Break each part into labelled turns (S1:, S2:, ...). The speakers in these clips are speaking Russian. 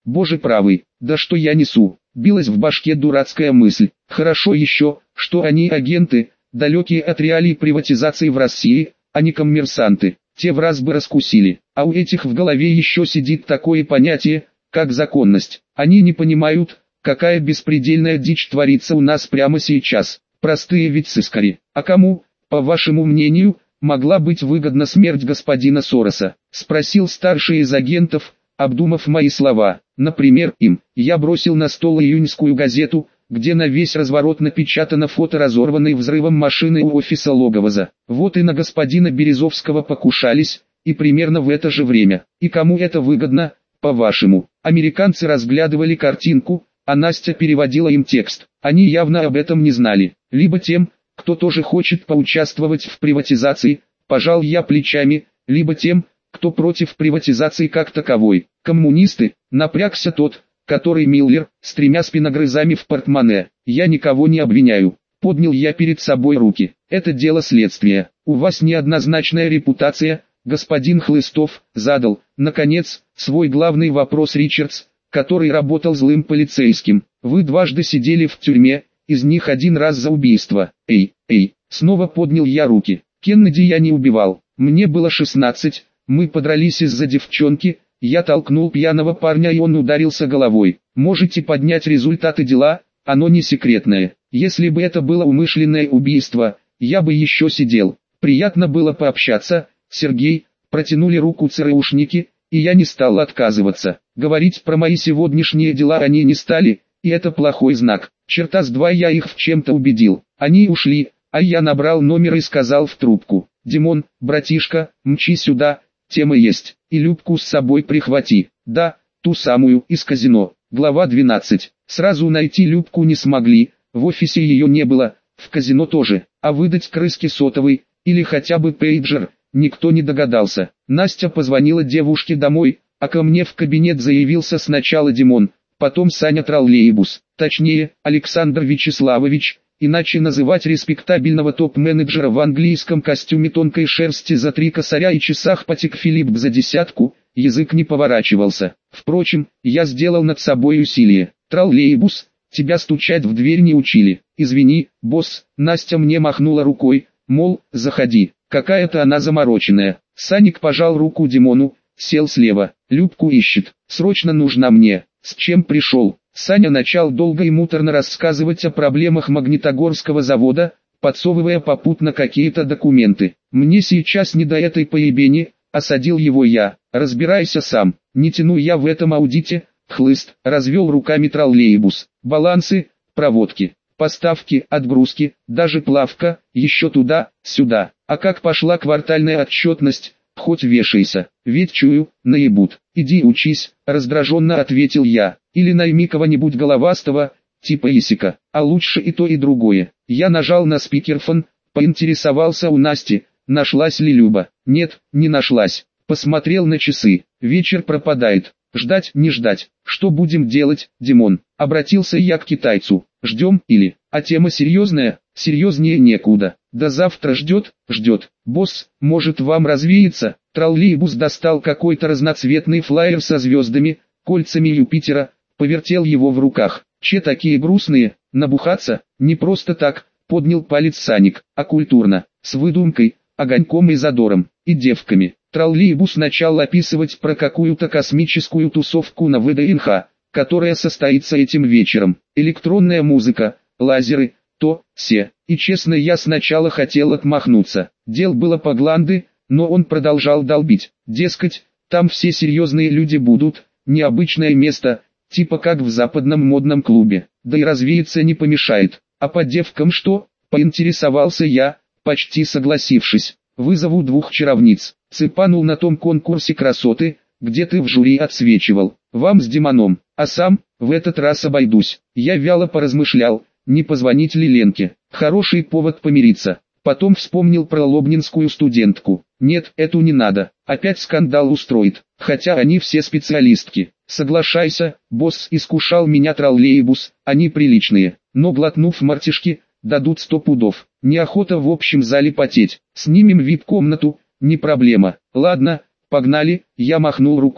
S1: Боже правый, да что я несу? Билась в башке дурацкая мысль. Хорошо еще, что они агенты, далекие от реалий приватизации в России, а не коммерсанты. Те в раз бы раскусили. А у этих в голове еще сидит такое понятие, как законность. Они не понимают, какая беспредельная дичь творится у нас прямо сейчас. Простые ведь сыскари. А кому, по вашему мнению, могла быть выгодна смерть господина Сороса? Спросил старший из агентов, обдумав мои слова. Например, им. Я бросил на стол июньскую газету, где на весь разворот напечатано фото разорванной взрывом машины у офиса Логовоза. Вот и на господина Березовского покушались, и примерно в это же время. И кому это выгодно, по-вашему? Американцы разглядывали картинку, а Настя переводила им текст. Они явно об этом не знали. Либо тем, кто тоже хочет поучаствовать в приватизации, пожал я плечами, либо тем, кто против приватизации как таковой. Коммунисты, напрягся тот, который Миллер, с 3 спиногрызами в портмоне. Я никого не обвиняю. Поднял я перед собой руки. Это дело следствия. У вас неоднозначная репутация, господин Хлыстов, задал, наконец, свой главный вопрос Ричардс, который работал злым полицейским. Вы дважды сидели в тюрьме, из них 1 раз за убийство. Эй, снова поднял я руки. Кеннеди я не убивал. Мне было 16, мы подрались из-за девчонки, я толкнул пьяного парня и он ударился головой. Можете поднять результаты дела, оно не секретное. Если бы это было умышленное убийство, я бы еще сидел. Приятно было пообщаться, Сергей, протянули руку ЦРУшники, и я не стал отказываться. Говорить про мои сегодняшние дела они не стали, и это плохой знак. Черта с два я их в чем-то убедил. Они ушли, а я набрал номер и сказал в трубку: «Димон, братишка, мчи сюда, тема есть, и Любку с собой прихвати». Да, ту самую, из казино. Глава 12. Сразу найти Любку не смогли, в офисе ее не было, в казино тоже, а выдать крыске сотовый, или хотя бы пейджер, никто не догадался. Настя позвонила девушке домой, а ко мне в кабинет заявился сначала Димон, потом Саня Троллейбус, точнее, Александр Вячеславович, иначе называть респектабельного топ-менеджера в английском костюме тонкой шерсти за 3 косаря и часах Патик Филипп за 10, язык не поворачивался. Впрочем, я сделал над собой усилие. Троллейбус, тебя стучать в дверь не учили. Извини, босс, Настя мне махнула рукой, мол, заходи. Какая-то она замороченная. Саник пожал руку Димону, сел слева. Любку ищет, срочно нужна мне. С чем пришел? Саня начал долго и муторно рассказывать о проблемах Магнитогорского завода, подсовывая попутно какие-то документы. Мне сейчас не до этой поебени, осадил его я. Разбирайся сам, не тяну я в этом аудите. Хлыст, развел руками Троллейбус. Балансы, проводки, поставки, отгрузки, даже плавка, еще туда-сюда. А как пошла квартальная отчетность, хоть вешайся, ведь чую, наебут. Иди учись, раздраженно ответил я. Или найми кого-нибудь головастого, типа Исика, а лучше и то и другое. Я нажал на спикерфон, поинтересовался у Насти, нашлась ли Люба. Нет, не нашлась. Посмотрел на часы, вечер пропадает. Ждать не ждать. Что будем делать, Димон? Обратился я к китайцу. Ждем или? А тема серьезная? Серьезнее некуда. До завтра ждет. Босс, может вам развеяться? Троллейбус достал какой-то разноцветный флаер со звездами, кольцами Юпитера, повертел его в руках. Че такие грустные? Набухаться? Не просто так, поднял палец Саник, а культурно, с выдумкой, огоньком и задором, и девками. Троллейбус начал описывать про какую-то космическую тусовку на ВДНХ, которая состоится этим вечером. Электронная музыка, лазеры, то, се. И честно, я сначала хотел отмахнуться. Дел было по гланды, но он продолжал долбить. Дескать, там все серьезные люди будут, необычное место, типа как в западном модном клубе. Да и развеяться не помешает. А по девкам что? Поинтересовался я, почти согласившись. Вызову 2 чаровниц. Цепанул на том конкурсе красоты, где ты в жюри отсвечивал. Вам с Димоном, а сам, в этот раз обойдусь. Я вяло поразмышлял, не позвонить ли Ленке. Хороший повод помириться. Потом вспомнил про лобнинскую студентку. Нет, эту не надо. Опять скандал устроит. Хотя они все специалистки. Соглашайся, босс, искушал меня Троллейбус, они приличные. Но глотнув мартишки, дадут 100 пудов. Неохота в общем зале потеть. Снимем вип-комнату, не проблема. Ладно, погнали, я махнул рукой.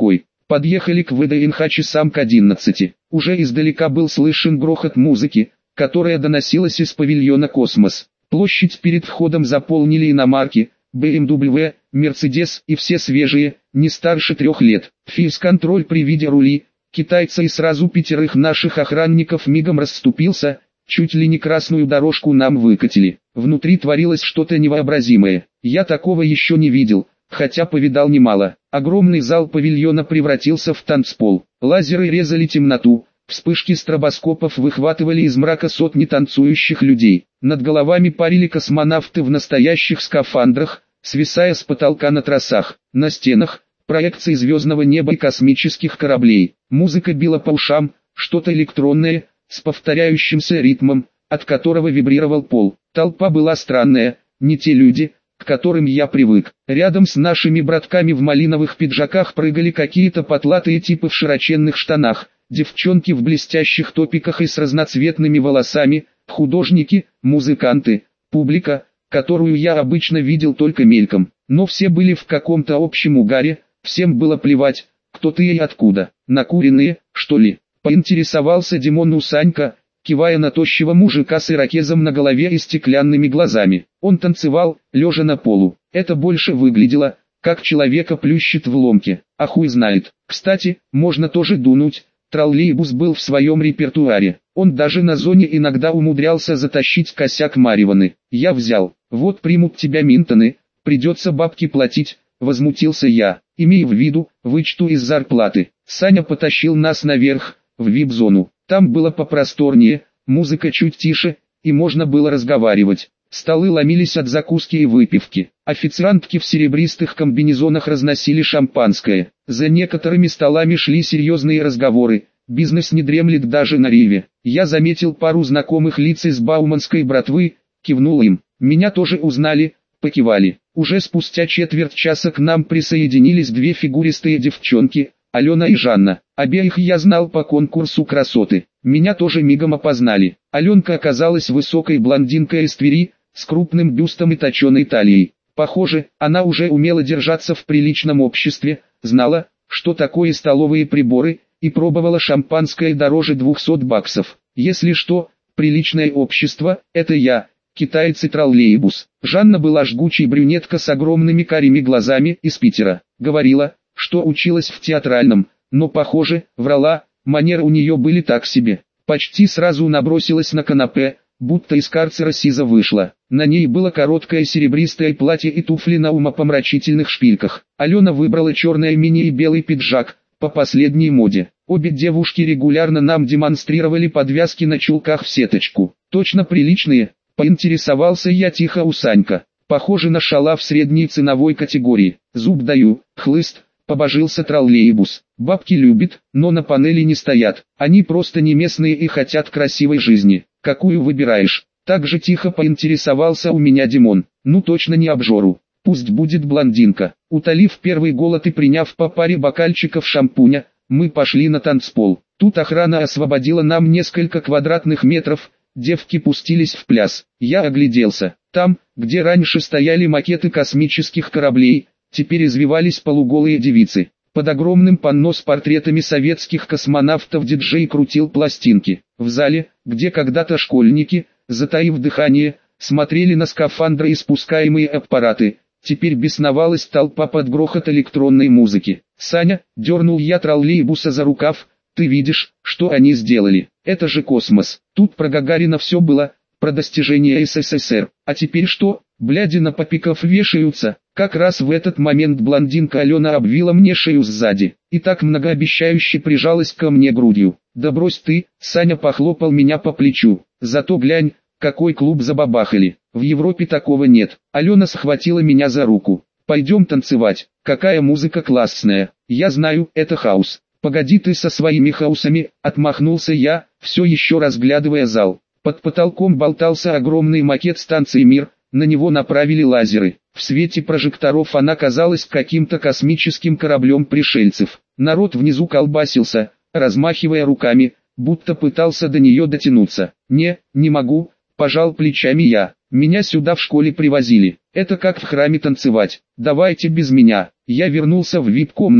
S2: Подъехали к ВДНХ часам к 11. Уже издалека был слышен грохот музыки, которая доносилась из павильона «Космос». Площадь перед входом заполнили иномарки, BMW, Mercedes и все свежие, не старше 3 лет. Фейс-контроль при виде рули, китайца и сразу 5 наших охранников мигом расступился, чуть ли не красную дорожку нам выкатили. Внутри творилось что-то невообразимое. Я такого еще не видел, хотя повидал немало. Огромный зал павильона превратился в танцпол. Лазеры резали темноту, вспышки стробоскопов выхватывали из мрака сотни танцующих людей. Над головами парили космонавты в настоящих скафандрах, свисая с потолка на тросах. На стенах проекции звездного неба и космических кораблей. Музыка била по ушам, что-то электронное, с повторяющимся ритмом, от которого вибрировал пол. Толпа была странная, не те люди, к которым я привык. Рядом с нашими братками в малиновых пиджаках прыгали какие-то потлатые типы в широченных штанах, девчонки в блестящих топиках и с разноцветными волосами, художники, музыканты, публика, которую я обычно видел только мельком. Но все были в каком-то общем угаре, всем было плевать, кто ты и откуда. Накуренные, что ли? Поинтересовался Димон у Санька, кивая на тощего мужика с ирокезом на голове и стеклянными глазами. Он танцевал, лежа на полу. Это больше выглядело, как человека плющит в ломке. А хуй знает. Кстати, можно тоже дунуть. Троллейбус был в своем репертуаре. Он даже на зоне иногда умудрялся затащить косяк марихуаны. Я взял. Вот примут тебя Минтоны, придется бабки платить, возмутился я. Имей в виду, вычту из зарплаты. Саня потащил нас наверх, в вип-зону. Там было попросторнее, музыка чуть тише, и можно было разговаривать. Столы ломились от закуски и выпивки. Официантки в серебристых комбинезонах разносили шампанское. За некоторыми столами шли серьезные разговоры. Бизнес не дремлет даже на Риве. Я заметил пару знакомых лиц из бауманской братвы, кивнул им. Меня тоже узнали, покивали. Уже спустя четверть часа к нам присоединились 2 фигуристые девчонки, Алена и Жанна. Обеих я знал по конкурсу красоты. Меня тоже мигом опознали. Аленка оказалась высокой блондинкой из Твери, с крупным бюстом и точеной талией. Похоже, она уже умела держаться в приличном обществе, знала, что такое столовые приборы, и пробовала шампанское дороже 200 баксов. Если что, приличное общество – это я, китаец и троллейбус. Жанна была жгучей брюнетка с огромными карими глазами из Питера. Говорила, что училась в театральном, но, похоже, врала, манеры у нее были так себе. Почти сразу набросилась на канапе, будто из карцера СИЗО вышла. На ней было короткое серебристое платье и туфли на умопомрачительных шпильках. Алена выбрала черное мини и белый пиджак, по последней моде. Обе девушки регулярно нам демонстрировали подвязки на чулках в сеточку. Точно приличные, поинтересовался я тихо у Санька. Похоже на шала в средней ценовой категории. Зуб даю, хлыст. Побожился троллейбус. Бабки любит, но на панели не стоят. Они просто не местные и хотят красивой жизни. Какую выбираешь? Так же тихо поинтересовался у меня Димон. Ну точно не обжору. Пусть будет блондинка. Утолив первый голод и приняв по паре бокальчиков шампуня, мы пошли на танцпол. Тут охрана освободила нам несколько квадратных метров. Девки пустились в пляс. Я огляделся. Там, где раньше стояли макеты космических кораблей, теперь извивались полуголые девицы. Под огромным панно с портретами советских космонавтов диджей крутил пластинки. В зале, где когда-то школьники, затаив дыхание, смотрели на скафандры и спускаемые аппараты, теперь бесновалась толпа под грохот электронной музыки. «Саня», дернул я троллейбуса за рукав, «ты видишь, что они сделали? Это же космос. Тут про Гагарина все было, про достижения СССР. А теперь что? Бляди на попиков вешаются». Как раз в этот момент блондинка Алена обвила мне шею сзади, и так многообещающе прижалась ко мне грудью. «Да брось ты», Саня похлопал меня по плечу, «зато глянь, какой клуб забабахали, в Европе такого нет». Алена схватила меня за руку. «Пойдем танцевать, какая музыка классная, я знаю, это хаус». «Погоди ты со своими хаусами», отмахнулся я, все еще разглядывая зал. Под потолком болтался огромный макет станции «Мир», на него направили лазеры. В свете прожекторов она казалась каким-то космическим кораблем пришельцев. Народ внизу колбасился, размахивая руками, будто пытался до нее дотянуться. Не могу», пожал плечами я. «Меня сюда в школе привозили. Это как в храме танцевать. Давайте без меня». Я вернулся в вип-комнату,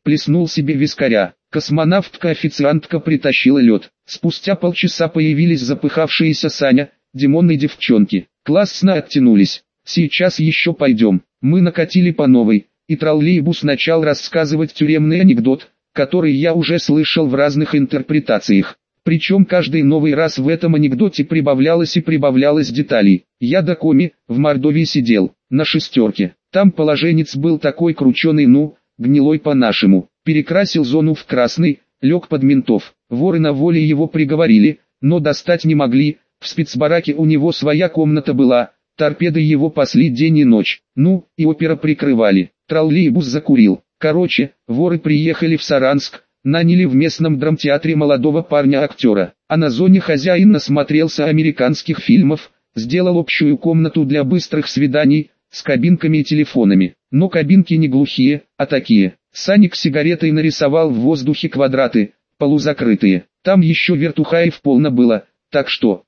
S1: плеснул себе вискаря. Космонавтка-официантка притащила лед. Спустя полчаса появились запыхавшиеся Саня, Димон и девчонки. Классно оттянулись. Сейчас еще пойдем. Мы накатили по новой, и троллейбус начал рассказывать тюремный анекдот, который я уже слышал в разных интерпретациях. Причем каждый новый раз в этом анекдоте прибавлялось и прибавлялось деталей. Я до коми, в Мордовии сидел, на шестерке. Там положенец был такой крученый, гнилой по-нашему. Перекрасил зону в красный, лег под ментов. Воры на воле его приговорили, но достать не могли. В спецбараке у него своя комната была, торпеды его пасли день и ночь. И опера прикрывали. Троллейбус закурил. Короче, воры приехали в Саранск, наняли в местном драмтеатре молодого парня-актера, а на зоне хозяин насмотрелся американских фильмов, сделал общую комнату для быстрых свиданий, с кабинками и телефонами. Но кабинки не глухие, а такие. Саник сигаретой нарисовал в воздухе квадраты, полузакрытые. Там еще вертухаев полно было, так что,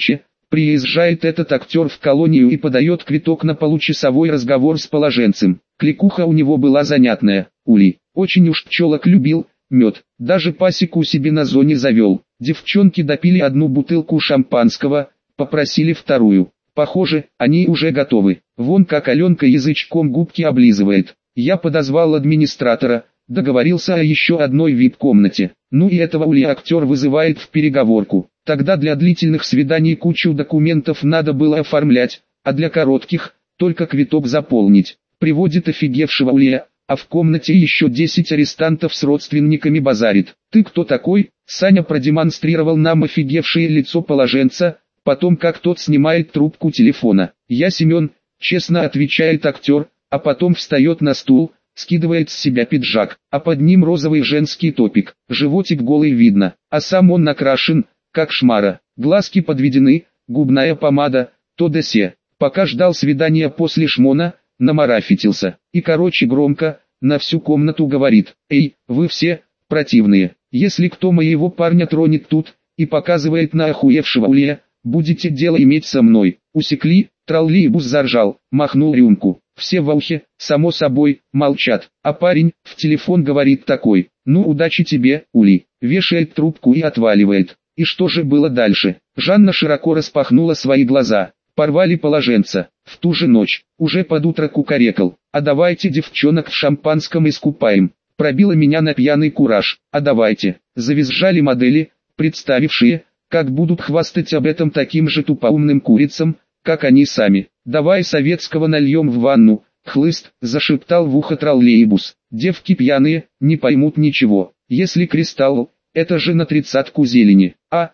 S1: приезжает этот актер в колонию и подает квиток на получасовой разговор с положенцем. Кликуха у него была занятная. Ули, очень уж пчелок любил, мед, даже пасеку себе на зоне завел. Девчонки допили одну бутылку шампанского, попросили вторую. Похоже, они уже готовы. Вон как Аленка язычком губки облизывает. Я подозвал администратора, договорился о еще одной вип-комнате. И этого Ули актер вызывает в переговорку. Тогда для длительных свиданий кучу документов надо было оформлять, а для коротких, только квиток заполнить. Приводит офигевшего Улия, а в комнате еще 10 арестантов с родственниками базарит. «Ты кто такой?» Саня продемонстрировал нам офигевшее лицо положенца, потом как тот снимает трубку телефона. «Я Семен», честно отвечает актер, а потом встает на стул, скидывает с себя пиджак, а под ним розовый женский топик, животик голый видно, а сам он накрашен, как шмара, глазки подведены, губная помада, то да се. Пока ждал свидания после шмона, намарафетился, и громко, на всю комнату говорит: «Эй, вы все, противные, если кто моего парня тронет тут», и показывает на охуевшего Улья, «будете дело иметь со мной». Усекли, троллейбус заржал, махнул рюмку. Все в ухе, само собой, молчат, а парень в телефон говорит такой: «Ну удачи тебе, Ули», вешает трубку и отваливает. И что же было дальше? Жанна широко распахнула свои глаза. Порвали положенца. В ту же ночь, уже под утро кукарекал: «А давайте девчонок в шампанском искупаем». Пробило меня на пьяный кураж. «А давайте». Завизжали модели, представившие, как будут хвастать об этом таким же тупоумным курицам, как они сами. «Давай советского нальем в ванну», хлыст, зашептал в ухо троллейбус. «Девки пьяные, не поймут ничего. Если кристалл, это же на 30-ку зелени».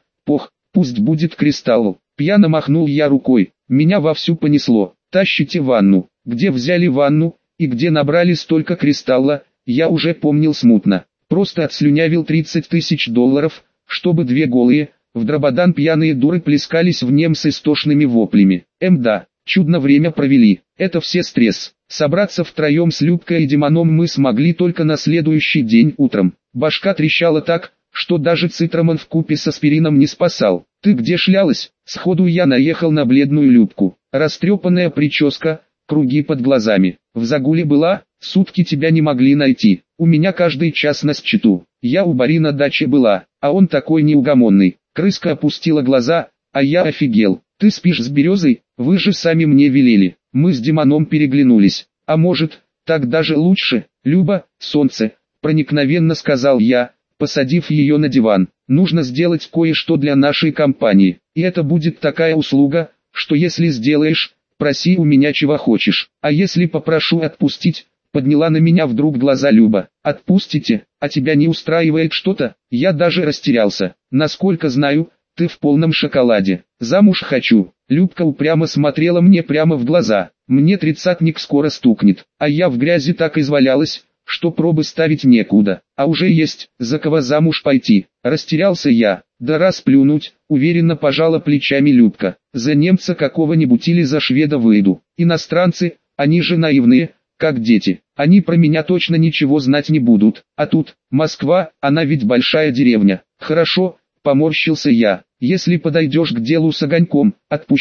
S1: Пусть будет кристалл. Пьяно махнул я рукой. Меня вовсю понесло. «Тащите ванну». Где взяли ванну, и где набрали столько кристалла, я уже помнил смутно. Просто отслюнявил $30 000, чтобы две голые, в дрободан пьяные дуры плескались в нем с истошными воплями. Да, чудно время провели. Это все стресс. Собраться втроем с Любкой и Димоном мы смогли только на следующий день утром. Башка трещала так, что даже цитрамон вкупе с аспирином не спасал. «Ты где шлялась?» Сходу я наехал на бледную Любку. Растрепанная прическа, круги под глазами. «В загуле была, сутки тебя не могли найти. У меня каждый час на счету. Я у Бари на даче была, а он такой неугомонный». Крыска опустила глаза, а я офигел. «Ты спишь с Березой? Вы же сами мне велели». Мы с Димоном переглянулись. «А может, так даже лучше?» «Люба, солнце», проникновенно сказал я, посадив ее на диван. «Нужно сделать кое-что для нашей компании, и это будет такая услуга, что если сделаешь, проси у меня чего хочешь, а если попрошу отпустить», подняла на меня вдруг глаза Люба. «Отпустите, а тебя не устраивает что-то?» Я даже растерялся. «Насколько знаю, ты в полном шоколаде. Замуж хочу». Любка упрямо смотрела мне прямо в глаза. «Мне 30-ник скоро стукнет, а я в грязи так извалялась, что пробы ставить некуда, а уже есть, за кого замуж пойти». Растерялся я. «Да расплюнуть», уверенно пожала плечами Любка. «За немца какого-нибудь или за шведа выйду. Иностранцы, они же наивные, как дети. Они про меня точно ничего знать не будут. А тут, Москва, она ведь большая деревня». «Хорошо», поморщился я. «Если подойдешь к делу с огоньком, отпущу.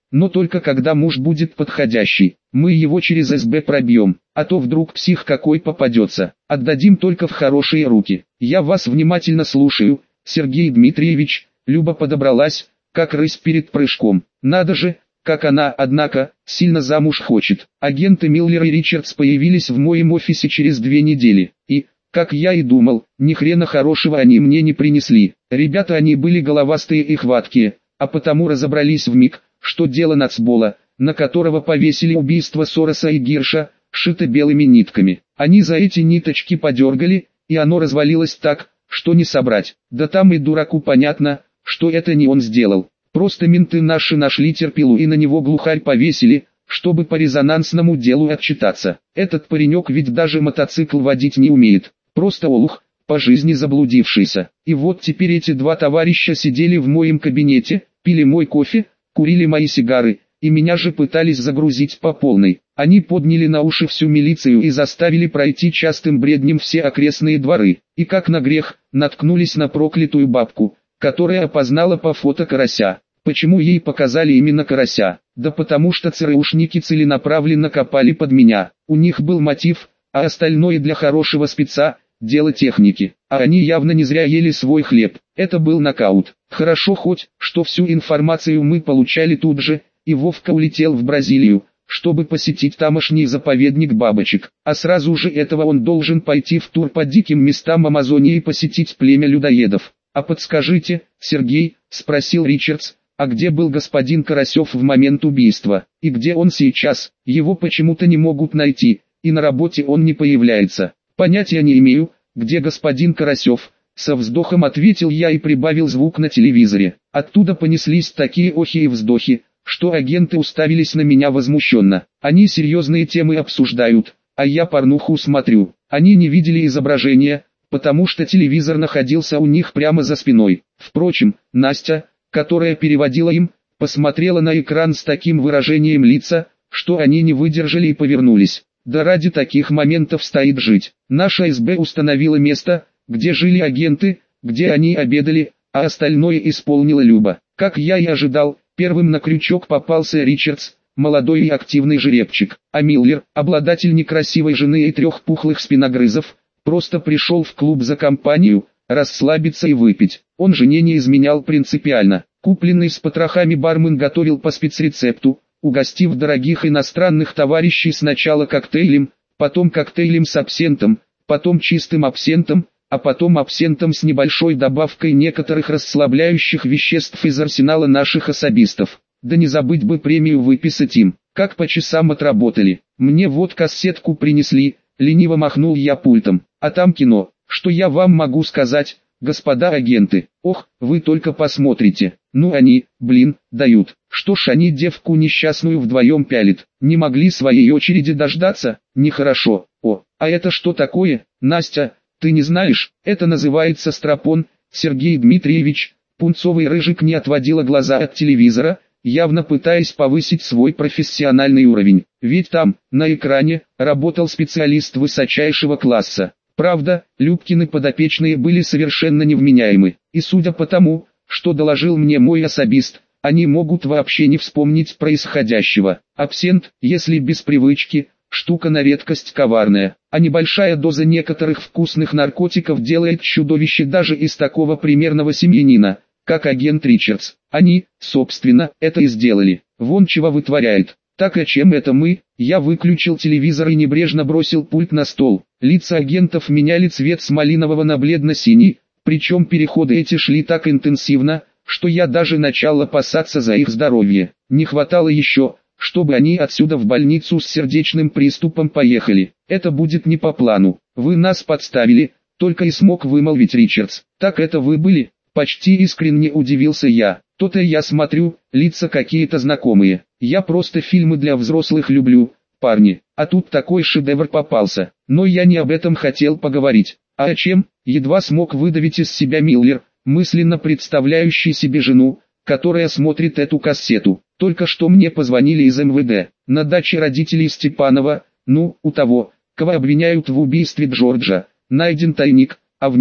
S1: но только когда муж будет подходящий. Мы его через СБ пробьем, а то вдруг псих какой попадется. Отдадим только в хорошие руки. Я вас внимательно слушаю, Сергей Дмитриевич. Люба подобралась, как рысь перед прыжком. Надо же, как она, однако, сильно замуж хочет. Агенты Миллер и Ричардс появились в моем офисе через 2 недели. И, как я и думал, ни хрена хорошего они мне не принесли. Ребята они были головастые и хваткие, а потому разобрались вмиг, что дело нацбола, на которого повесили убийство Сороса и Гирша, шито белыми нитками. Они за эти ниточки подергали, и оно развалилось так, что не собрать. Да там и дураку понятно, что это не он сделал. Просто менты наши нашли терпилу и на него глухарь повесили, чтобы по резонансному делу отчитаться. Этот паренек ведь даже мотоцикл водить не умеет. Просто олух, по жизни заблудившийся. И вот теперь эти 2 товарища сидели в моем кабинете, пили мой кофе, курили мои сигары, и меня же пытались загрузить по полной. Они подняли на уши всю милицию и заставили пройти частым бреднем все окрестные дворы. И как на грех, наткнулись на проклятую бабку, которая опознала по фото карася. Почему ей показали именно карася? Да потому что ЦРУшники целенаправленно копали под меня. У них был мотив, а остальное для хорошего спеца – дело техники. А они явно не зря ели свой хлеб. Это был нокаут. Хорошо хоть, что всю информацию мы получали тут же, и Вовка улетел в Бразилию, чтобы посетить тамошний заповедник бабочек. А сразу же этого он должен пойти в тур по диким местам Амазонии и посетить племя людоедов. «А подскажите, Сергей», – спросил Ричардс, – «а где был господин Карасев в момент убийства? И где он сейчас? Его почему-то не могут найти, и на работе он не появляется». «Понятия не имею, где господин Карасев», – со вздохом ответил я и прибавил звук на телевизоре. Оттуда понеслись такие охи и вздохи, что агенты уставились на меня возмущенно. Они серьезные темы обсуждают, а я порнуху смотрю. Они не видели изображения, потому что телевизор находился у них прямо за спиной. Впрочем, Настя, которая переводила им, посмотрела на экран с таким выражением лица, что они не выдержали и повернулись. Да ради таких моментов стоит жить. Наша СБ установила место, где жили агенты, где они обедали, а остальное исполнила Люба. Как я и ожидал, первым на крючок попался Ричардс, молодой и активный жеребчик, а Миллер, обладатель некрасивой жены и 3 пухлых спиногрызов, просто пришел в клуб за компанию, расслабиться и выпить. Он жене не изменял принципиально. Купленный с потрохами бармен готовил по спецрецепту, угостив дорогих иностранных товарищей сначала коктейлем, потом коктейлем с абсентом, потом чистым абсентом, а потом абсентом с небольшой добавкой некоторых расслабляющих веществ из арсенала наших особистов. Да не забыть бы премию выписать им, как по часам отработали. Мне вот кассетку принесли, лениво махнул я пультом, а там кино. Что я вам могу сказать, господа агенты? Ох, вы только посмотрите. Ну они, блин, дают. Что ж они девку несчастную вдвоем пялят? Не могли своей очереди дождаться? Нехорошо. О, а это что такое, Настя? Ты не знаешь? Это называется стропон, Сергей Дмитриевич. Пунцовый рыжик не отводила глаза от телевизора, явно пытаясь повысить свой профессиональный уровень. Ведь там, на экране, работал специалист высочайшего класса. Правда, Любкины подопечные были совершенно невменяемы, и судя по тому, что доложил мне мой особист, они могут вообще не вспомнить происходящего. Абсент, если без привычки, штука на редкость коварная, а небольшая доза некоторых вкусных наркотиков делает чудовище даже из такого примерного семьянина, как агент Ричардс. Они, собственно, это и сделали. Вон чего вытворяет. Так а чем это мы? Я выключил телевизор и небрежно бросил пульт на стол. Лица агентов меняли цвет с малинового на бледно-синий, причем переходы эти шли так интенсивно, что я даже начал опасаться за их здоровье. Не хватало еще, чтобы они отсюда в больницу с сердечным приступом поехали. Это будет не по плану. Вы нас подставили, только и смог вымолвить Ричардс. Так это вы были? Почти искренне удивился я. То-то я смотрю, лица какие-то знакомые. Я просто фильмы для взрослых люблю, парни. А тут такой шедевр попался. Но я не об этом хотел поговорить. А о чем? Едва смог выдавить из себя Миллер, мысленно представляющий себе жену, которая смотрит эту кассету. Только что мне позвонили из МВД. На даче родителей Степанова, у того, кого обвиняют в убийстве Джорджа, найден тайник, а в нем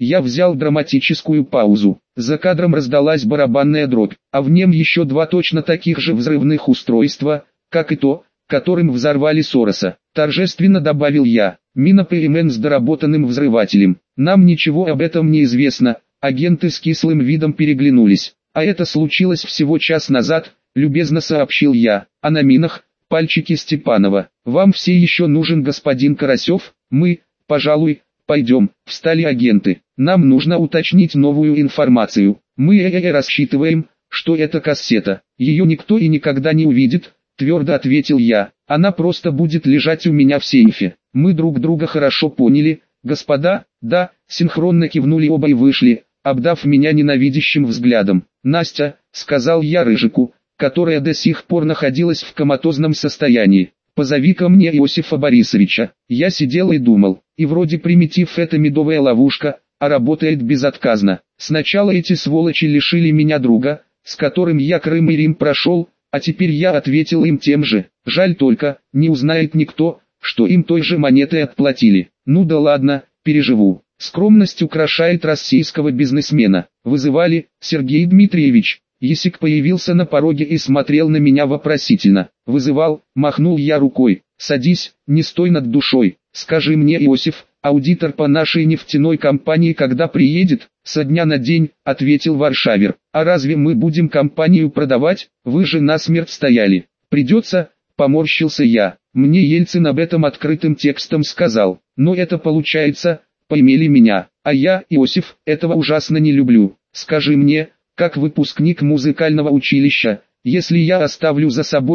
S1: Я взял драматическую паузу. За кадром раздалась барабанная дробь, а в нем еще два точно таких же взрывных устройства, как и то, которым взорвали Сороса. Торжественно добавил я. Мина ПМН с доработанным взрывателем. Нам ничего об этом не известно. Агенты с кислым видом переглянулись. А это случилось всего час назад, любезно сообщил я. А на минах, пальчики Степанова. Вам все еще нужен господин Карасев? Мы, пожалуй, пойдем. Встали агенты. Нам нужно уточнить новую информацию. Мы рассчитываем, что это кассета. Ее никто и никогда не увидит, твердо ответил я. Она просто будет лежать у меня в сейфе. Мы друг друга хорошо поняли, господа. Да, синхронно кивнули оба и вышли, обдав меня ненавидящим взглядом. Настя, сказал я Рыжику, которая до сих пор находилась в коматозном состоянии. Позови-ка мне Иосифа Борисовича. Я сидел и думал, и вроде примитив это медовая ловушка, а работает безотказно. Сначала эти сволочи лишили меня друга, с которым я Крым и Рим прошел, а теперь я ответил им тем же. Жаль только, не узнает никто, что им той же монетой отплатили. Ну да ладно, переживу. Скромность украшает российского бизнесмена. Вызывали, Сергей Дмитриевич. Есик появился на пороге и смотрел на меня вопросительно. Вызывал, махнул я рукой. Садись, не стой над душой. Скажи мне, Иосиф, аудитор по нашей нефтяной компании когда приедет? Со дня на день, ответил Варшавер. А разве мы будем компанию продавать? Вы же насмерть стояли. Придется, поморщился я. Мне Ельцин об этом открытым текстом сказал. Но это получается, поимели меня. А я, Иосиф, этого ужасно не люблю. Скажи мне, как выпускник музыкального училища, если я оставлю за собой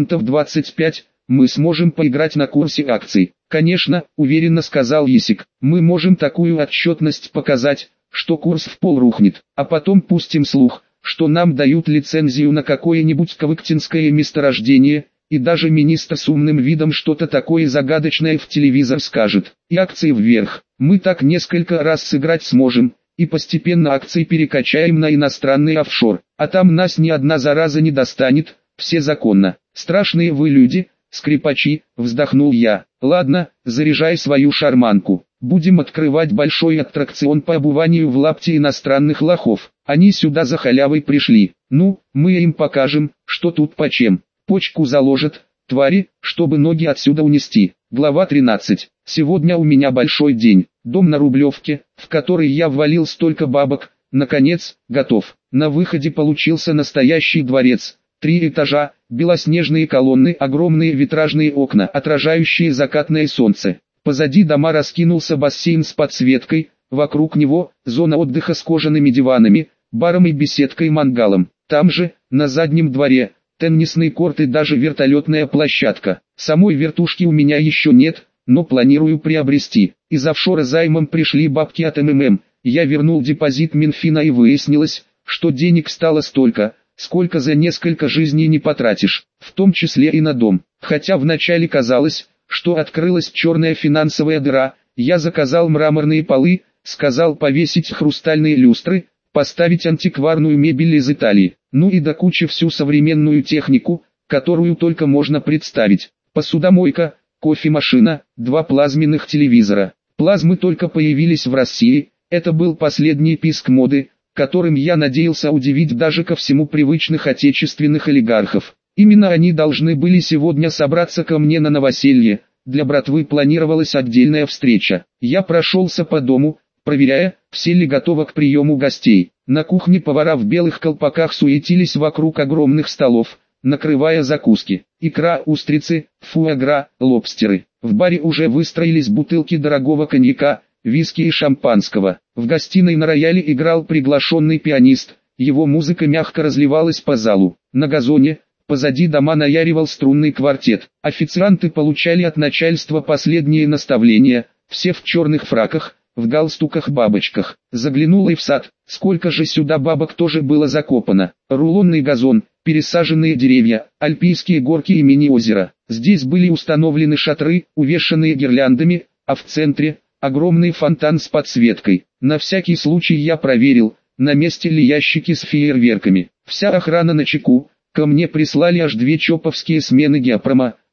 S1: 25%, мы сможем поиграть на курсе акций. Конечно, уверенно сказал Есик. Мы можем такую отчетность показать, что курс в пол рухнет, а потом пустим слух, что нам дают лицензию на какое-нибудь ковыктинское месторождение, и даже министр с умным видом что-то такое загадочное в телевизор скажет. И акции вверх. Мы так несколько раз сыграть сможем, и постепенно акции перекачаем на иностранный офшор, а там нас ни одна зараза не достанет, все законно. Страшные вы люди, скрипачи, вздохнул я. Ладно, заряжай свою шарманку. Будем открывать большой аттракцион по обуванию в лапти иностранных лохов. Они сюда за халявой пришли. Ну, мы им покажем, что тут почем. Почку заложат, твари, чтобы ноги отсюда унести. Глава 13. Сегодня у меня большой день. Дом на Рублевке, в который я ввалил столько бабок, наконец, готов. На выходе получился настоящий дворец. 3 этажа, белоснежные колонны, огромные витражные окна, отражающие закатное солнце. Позади дома раскинулся бассейн с подсветкой, вокруг него зона отдыха с кожаными диванами, баром и беседкой-мангалом. Там же, на заднем дворе, теннисный корт и даже вертолетная площадка. Самой вертушки у меня еще нет, но планирую приобрести. Из офшора займом пришли бабки от МММ. Я вернул депозит Минфина и выяснилось, что денег стало столько, сколько за несколько жизней не потратишь, в том числе и на дом. Хотя вначале казалось, что открылась черная финансовая дыра, я заказал мраморные полы, сказал повесить хрустальные люстры, поставить антикварную мебель из Италии, ну и до кучи всю современную технику, которую только можно представить. Посудомойка, кофемашина, 2 плазменных телевизора. Плазмы только появились в России, это был последний писк моды, которым я надеялся удивить даже ко всему привычных отечественных олигархов. Именно они должны были сегодня собраться ко мне на новоселье, для братвы планировалась отдельная встреча. Я прошелся по дому, проверяя, все ли готовы к приему гостей. На кухне повара в белых колпаках суетились вокруг огромных столов, накрывая закуски. Икра, устрицы, фуагра, лобстеры. В баре уже выстроились бутылки дорогого коньяка, виски и шампанского. В гостиной на рояле играл приглашенный пианист, его музыка мягко разливалась по залу. На газоне, позади дома наяривал струнный квартет. Официанты получали от начальства последние наставления, все в черных фраках, в галстуках-бабочках. Заглянула и в сад, сколько же сюда бабок тоже было закопано. Рулонный газон, пересаженные деревья, альпийские горки и мини-озеро. Здесь были установлены шатры, увешанные гирляндами, а в центре – огромный фонтан с подсветкой. На всякий случай я проверил, на месте ли ящики с фейерверками. Вся охрана на чеку, ко мне прислали аж 2 чоповские смены геопрома,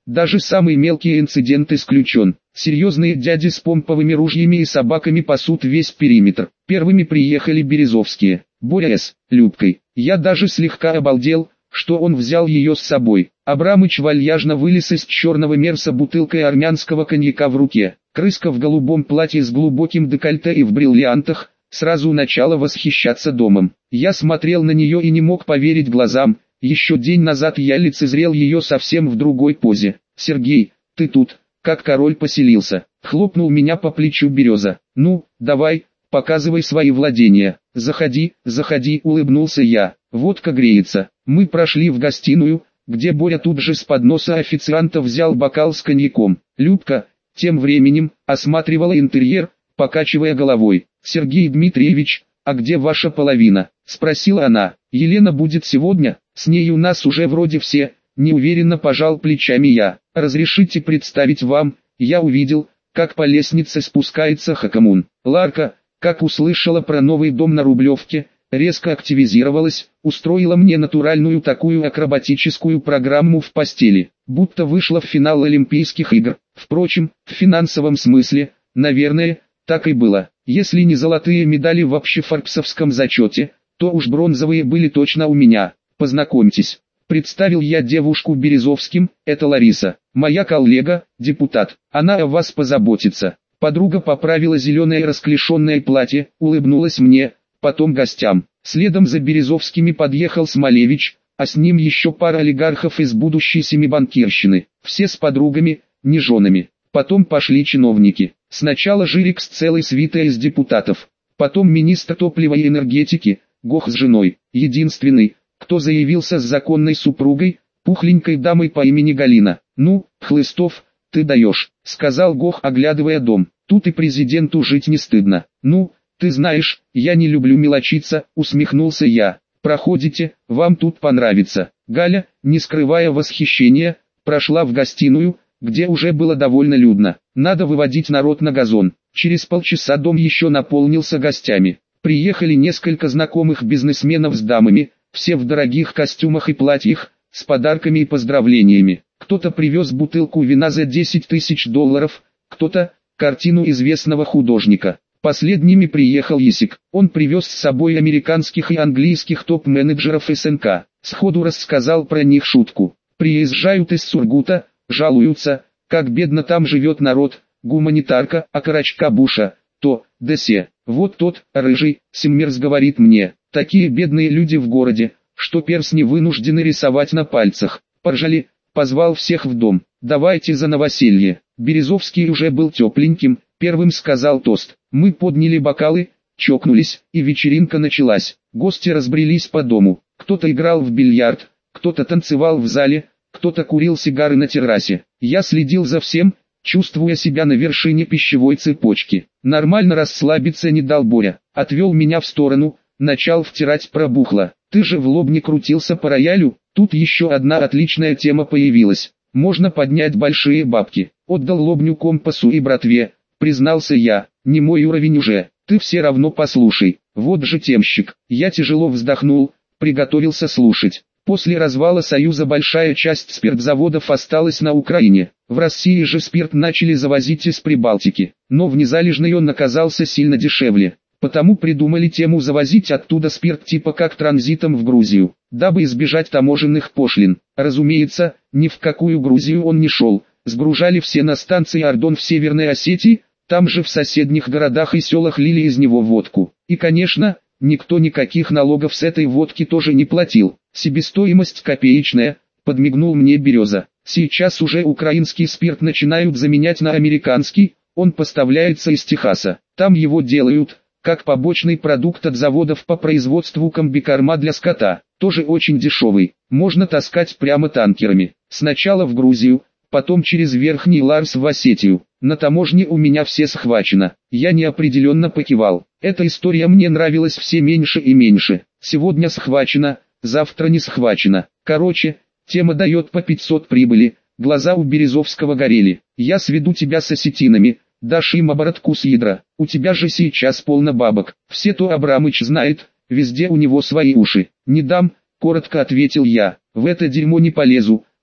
S1: Даже самый мелкий инцидент исключен. Серьезные дяди с помповыми ружьями и собаками пасут весь периметр. Первыми приехали Березовские, Боря с Любкой. Я даже слегка обалдел, что он взял ее с собой. Абрамыч вальяжно вылез из черного мерса бутылкой армянского коньяка в руке. Крыска в голубом платье с глубоким декольте и в бриллиантах, сразу начала восхищаться домом. Я смотрел на нее и не мог поверить глазам. Еще день назад я лицезрел ее совсем в другой позе. «Сергей, ты тут, как король поселился», — хлопнул меня по плечу Береза. «Ну, давай, показывай свои владения». «Заходи, заходи», — улыбнулся я. «Водка греется». Мы прошли в гостиную, где Боря тут же с подноса официанта взял бокал с коньяком. Любка, тем временем, осматривала интерьер, покачивая головой. «Сергей Дмитриевич, а где ваша половина?» — спросила она. «Елена будет сегодня, с ней у нас уже вроде все», — неуверенно пожал плечами я. «Разрешите представить вам?» Я увидел, как по лестнице спускается Хакамун. Ларка, как услышала про новый дом на Рублевке, резко активизировалась, устроила мне натуральную такую акробатическую программу в постели, будто вышла в финал Олимпийских игр. Впрочем, в финансовом смысле, наверное, так и было. Если не золотые медали в общефорбсовском зачете, то уж бронзовые были точно у меня. «Познакомьтесь», — представил я девушку Березовским, «это Лариса, моя коллега, депутат, она о вас позаботится». Подруга поправила зеленое расклешенное платье, улыбнулась мне, потом гостям. Следом за Березовскими подъехал Смолевич, а с ним еще пара олигархов из будущей семибанкирщины, все с подругами, не женами. Потом пошли чиновники. Сначала Жирик с целой свитой из депутатов, потом министр топлива и энергетики, Гох с женой, единственный, кто заявился с законной супругой, пухленькой дамой по имени Галина. «Ну, Хлыстов, ты даешь», — сказал Гох, оглядывая дом. «Тут и президенту жить не стыдно». «Ну, ты знаешь, я не люблю мелочиться», — усмехнулся я. «Проходите, вам тут понравится». Галя, не скрывая восхищения, прошла в гостиную, где уже было довольно людно. Надо выводить народ на газон. Через полчаса дом еще наполнился гостями. Приехали несколько знакомых бизнесменов с дамами, все в дорогих костюмах и платьях, с подарками и поздравлениями. Кто-то привез бутылку вина за 10 тысяч долларов, кто-то – картину известного художника. Последними приехал Исик. Он привез с собой американских и английских топ-менеджеров СНК. Сходу рассказал про них шутку. Приезжают из Сургута, жалуются, как бедно там живет народ, гуманитарка, а Карачка Буша, то, да се. Вот тот, рыжий, Симмерс говорит мне, такие бедные люди в городе, что перстни вынуждены рисовать на пальцах. Поржали, позвал всех в дом. «Давайте за новоселье». Березовский уже был тепленьким, первым сказал тост. Мы подняли бокалы, чокнулись, и вечеринка началась. Гости разбрелись по дому. Кто-то играл в бильярд, кто-то танцевал в зале, кто-то курил сигары на террасе. Я следил за всем, чувствуя себя на вершине пищевой цепочки. Нормально расслабиться не дал Боря. Отвел меня в сторону, начал втирать про бухло. «Ты же в лоб не крутился по роялю?» Тут еще одна отличная тема появилась. Можно поднять большие бабки. Отдал лобню компасу и братве, признался я. Не мой уровень уже, ты все равно послушай. Вот же темщик. Я тяжело вздохнул, приготовился слушать. После развала Союза большая часть спиртзаводов осталась на Украине. В России же спирт начали завозить из Прибалтики. Но в Незалежной он оказался сильно дешевле. Потому придумали тему завозить оттуда спирт типа как транзитом в Грузию, дабы избежать таможенных пошлин. Разумеется, ни в какую Грузию он не шел. Сгружали все на станции Ордон в Северной Осетии, там же в соседних городах и селах лили из него водку. И конечно, никто никаких налогов с этой водки тоже не платил. Себестоимость копеечная, подмигнул мне Береза. Сейчас уже украинский спирт начинают заменять на американский, он поставляется из Техаса. Там его делают как побочный продукт от заводов по производству комбикорма для скота, тоже очень дешевый, можно таскать прямо танкерами. Сначала в Грузию, потом через Верхний Ларс в Осетию. На таможне у меня все схвачено. Я неопределенно покивал. Эта история мне нравилась все меньше и меньше. Сегодня схвачено, завтра не схвачено. Короче, тема дает по 500 прибыли. Глаза у Березовского горели. Я сведу тебя с осетинами. Дашь им оборотку с ядра, у тебя же сейчас полно бабок. Все то Абрамыч знает, везде у него свои уши. Не дам, коротко ответил я, в это дерьмо не полезу,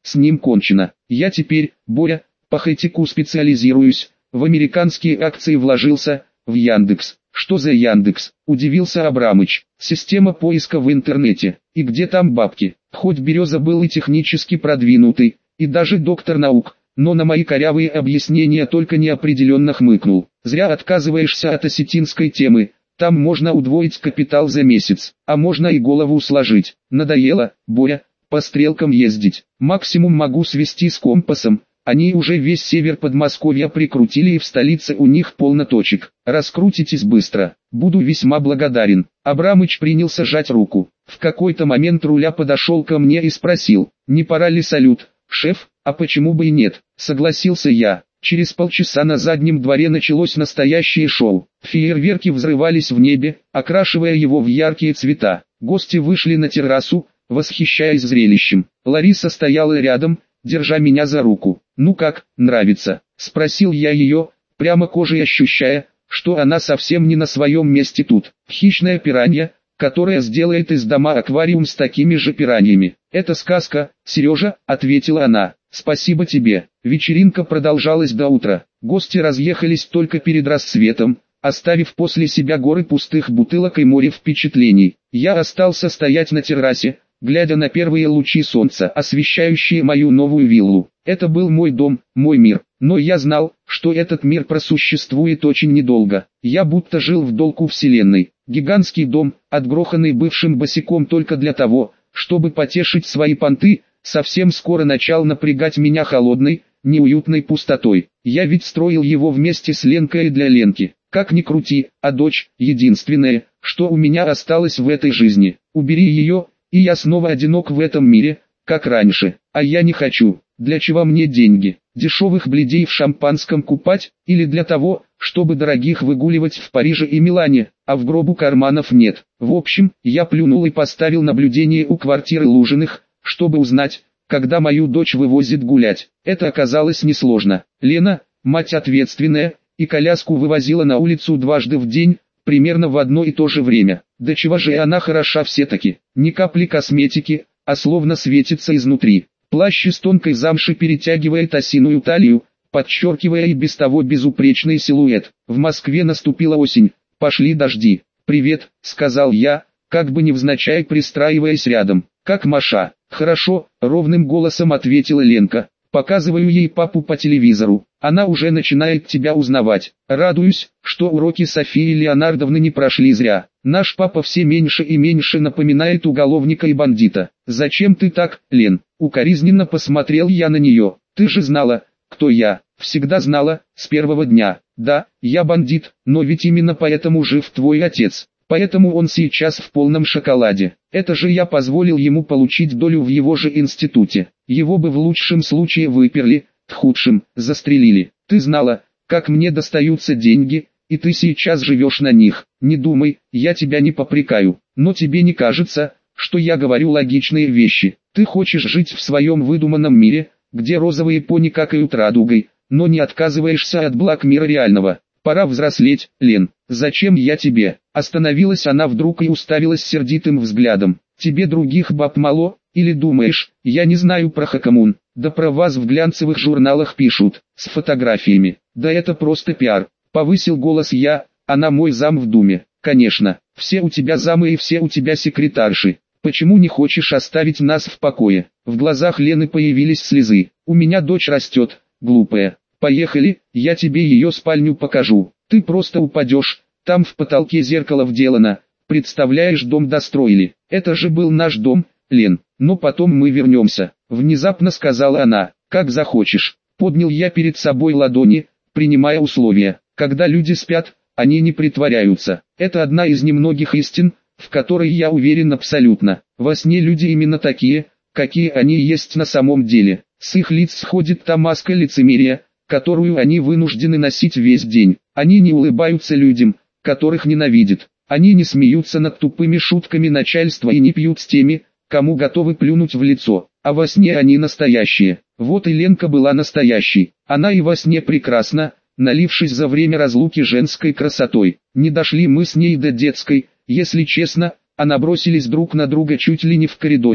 S1: с ним кончено. Я теперь, Боря, по хай-теку специализируюсь, в американские акции вложился, в Яндекс. Что за Яндекс? Удивился Абрамыч. Система поиска в интернете. И где там бабки? Хоть Береза был и технически продвинутый, и даже доктор наук, но на мои корявые объяснения только неопределенно хмыкнул. Зря отказываешься от осетинской темы. Там можно удвоить капитал за месяц, а можно и голову сложить. Надоело, Боря, по стрелкам ездить. Максимум могу свести с компасом. Они уже весь север Подмосковья прикрутили, и в столице у них полно точек. Раскрутитесь быстро. Буду весьма благодарен. Абрамыч принялся жать руку. В какой-то момент Руля подошел ко мне и спросил: не пора ли салют, шеф? А почему бы и нет? Согласился я. Через полчаса на заднем дворе началось настоящее шоу. Фейерверки взрывались в небе, окрашивая его в яркие цвета. Гости вышли на террасу, восхищаясь зрелищем. Лариса стояла рядом, держа меня за руку. «Ну как, нравится?» – спросил я ее, прямо кожей ощущая, что она совсем не на своем месте тут. Хищная пиранья, которая сделает из дома аквариум с такими же пираньями. «Это сказка, Сережа», – ответила она. «Спасибо тебе». Вечеринка продолжалась до утра. Гости разъехались только перед рассветом, оставив после себя горы пустых бутылок и море впечатлений. Я остался стоять на террасе, глядя на первые лучи солнца, освещающие мою новую виллу. Это был мой дом, мой мир. Но я знал, что этот мир просуществует очень недолго. Я будто жил в долгу вселенной. Гигантский дом, отгроханный бывшим босиком только для того, чтобы потешить свои понты, совсем скоро начал напрягать меня холодной, неуютной пустотой. Я ведь строил его вместе с Ленкой и для Ленки. Как ни крути, а дочь — единственное, что у меня осталось в этой жизни. Убери ее, и я снова одинок в этом мире, как раньше. А я не хочу. Для чего мне деньги? Дешевых бледей в шампанском купать, или для того, чтобы дорогих выгуливать в Париже и Милане, а в гробу карманов нет. В общем, я плюнул и поставил наблюдение у квартиры Лужиных, чтобы узнать, когда мою дочь вывозит гулять. Это оказалось несложно. Лена, мать ответственная, и коляску вывозила на улицу дважды в день, примерно в одно и то же время. Да чего же она хороша все-таки. Ни капли косметики, а словно светится изнутри. Плащ из тонкой замши перетягивает осиную талию, подчеркивая и без того безупречный силуэт. В Москве наступила осень, пошли дожди. «Привет», — сказал я, как бы невзначай пристраиваясь рядом. «Как Маша?» «Хорошо», — ровным голосом ответила Ленка. «Показываю ей папу по телевизору. Она уже начинает тебя узнавать. Радуюсь, что уроки Софии Леонардовны не прошли зря. Наш папа все меньше и меньше напоминает уголовника и бандита. Зачем ты так, Лен?» Укоризненно посмотрел я на нее. «Ты же знала, кто я». «Всегда знала, с первого дня. Да, я бандит, но ведь именно поэтому жив твой отец. Поэтому он сейчас в полном шоколаде. Это же я позволил ему получить долю в его же институте. Его бы в лучшем случае выперли, в худшем – застрелили. Ты знала, как мне достаются деньги, и ты сейчас живешь на них. Не думай, я тебя не попрекаю. Но тебе не кажется, что я говорю логичные вещи? Ты хочешь жить в своем выдуманном мире, где розовые пони какают радугой, но не отказываешься от благ мира реального. Пора взрослеть, Лен. Зачем я тебе?» Остановилась она вдруг и уставилась сердитым взглядом. «Тебе других баб мало, или думаешь, я не знаю про Хакамун? Да про вас в глянцевых журналах пишут, с фотографиями. Да это просто пиар». Повысил голос я, она мой зам в Думе. «Конечно, все у тебя замы и все у тебя секретарши. Почему не хочешь оставить нас в покое?» В глазах Лены появились слезы. «У меня дочь растет, глупая. Поехали, я тебе ее спальню покажу. Ты просто упадешь, там в потолке зеркало вделано. Представляешь, дом достроили. Это же был наш дом, Лен. Но потом мы вернемся», внезапно сказала она. «Как захочешь». Поднял я перед собой ладони, принимая условия. Когда люди спят, они не притворяются. Это одна из немногих истин, в которой я уверен абсолютно. Во сне люди именно такие, какие они есть на самом деле. С их лиц сходит та маска лицемерия, которую они вынуждены носить весь день. Они не улыбаются людям, которых ненавидят. Они не смеются над тупыми шутками начальства и не пьют с теми, кому готовы плюнуть в лицо. А во сне они настоящие. Вот и Ленка была настоящей. Она и во сне прекрасна, налившись за время разлуки женской красотой. Не дошли мы с ней до детской, если честно, а набросились друг на друга чуть ли не в коридоре,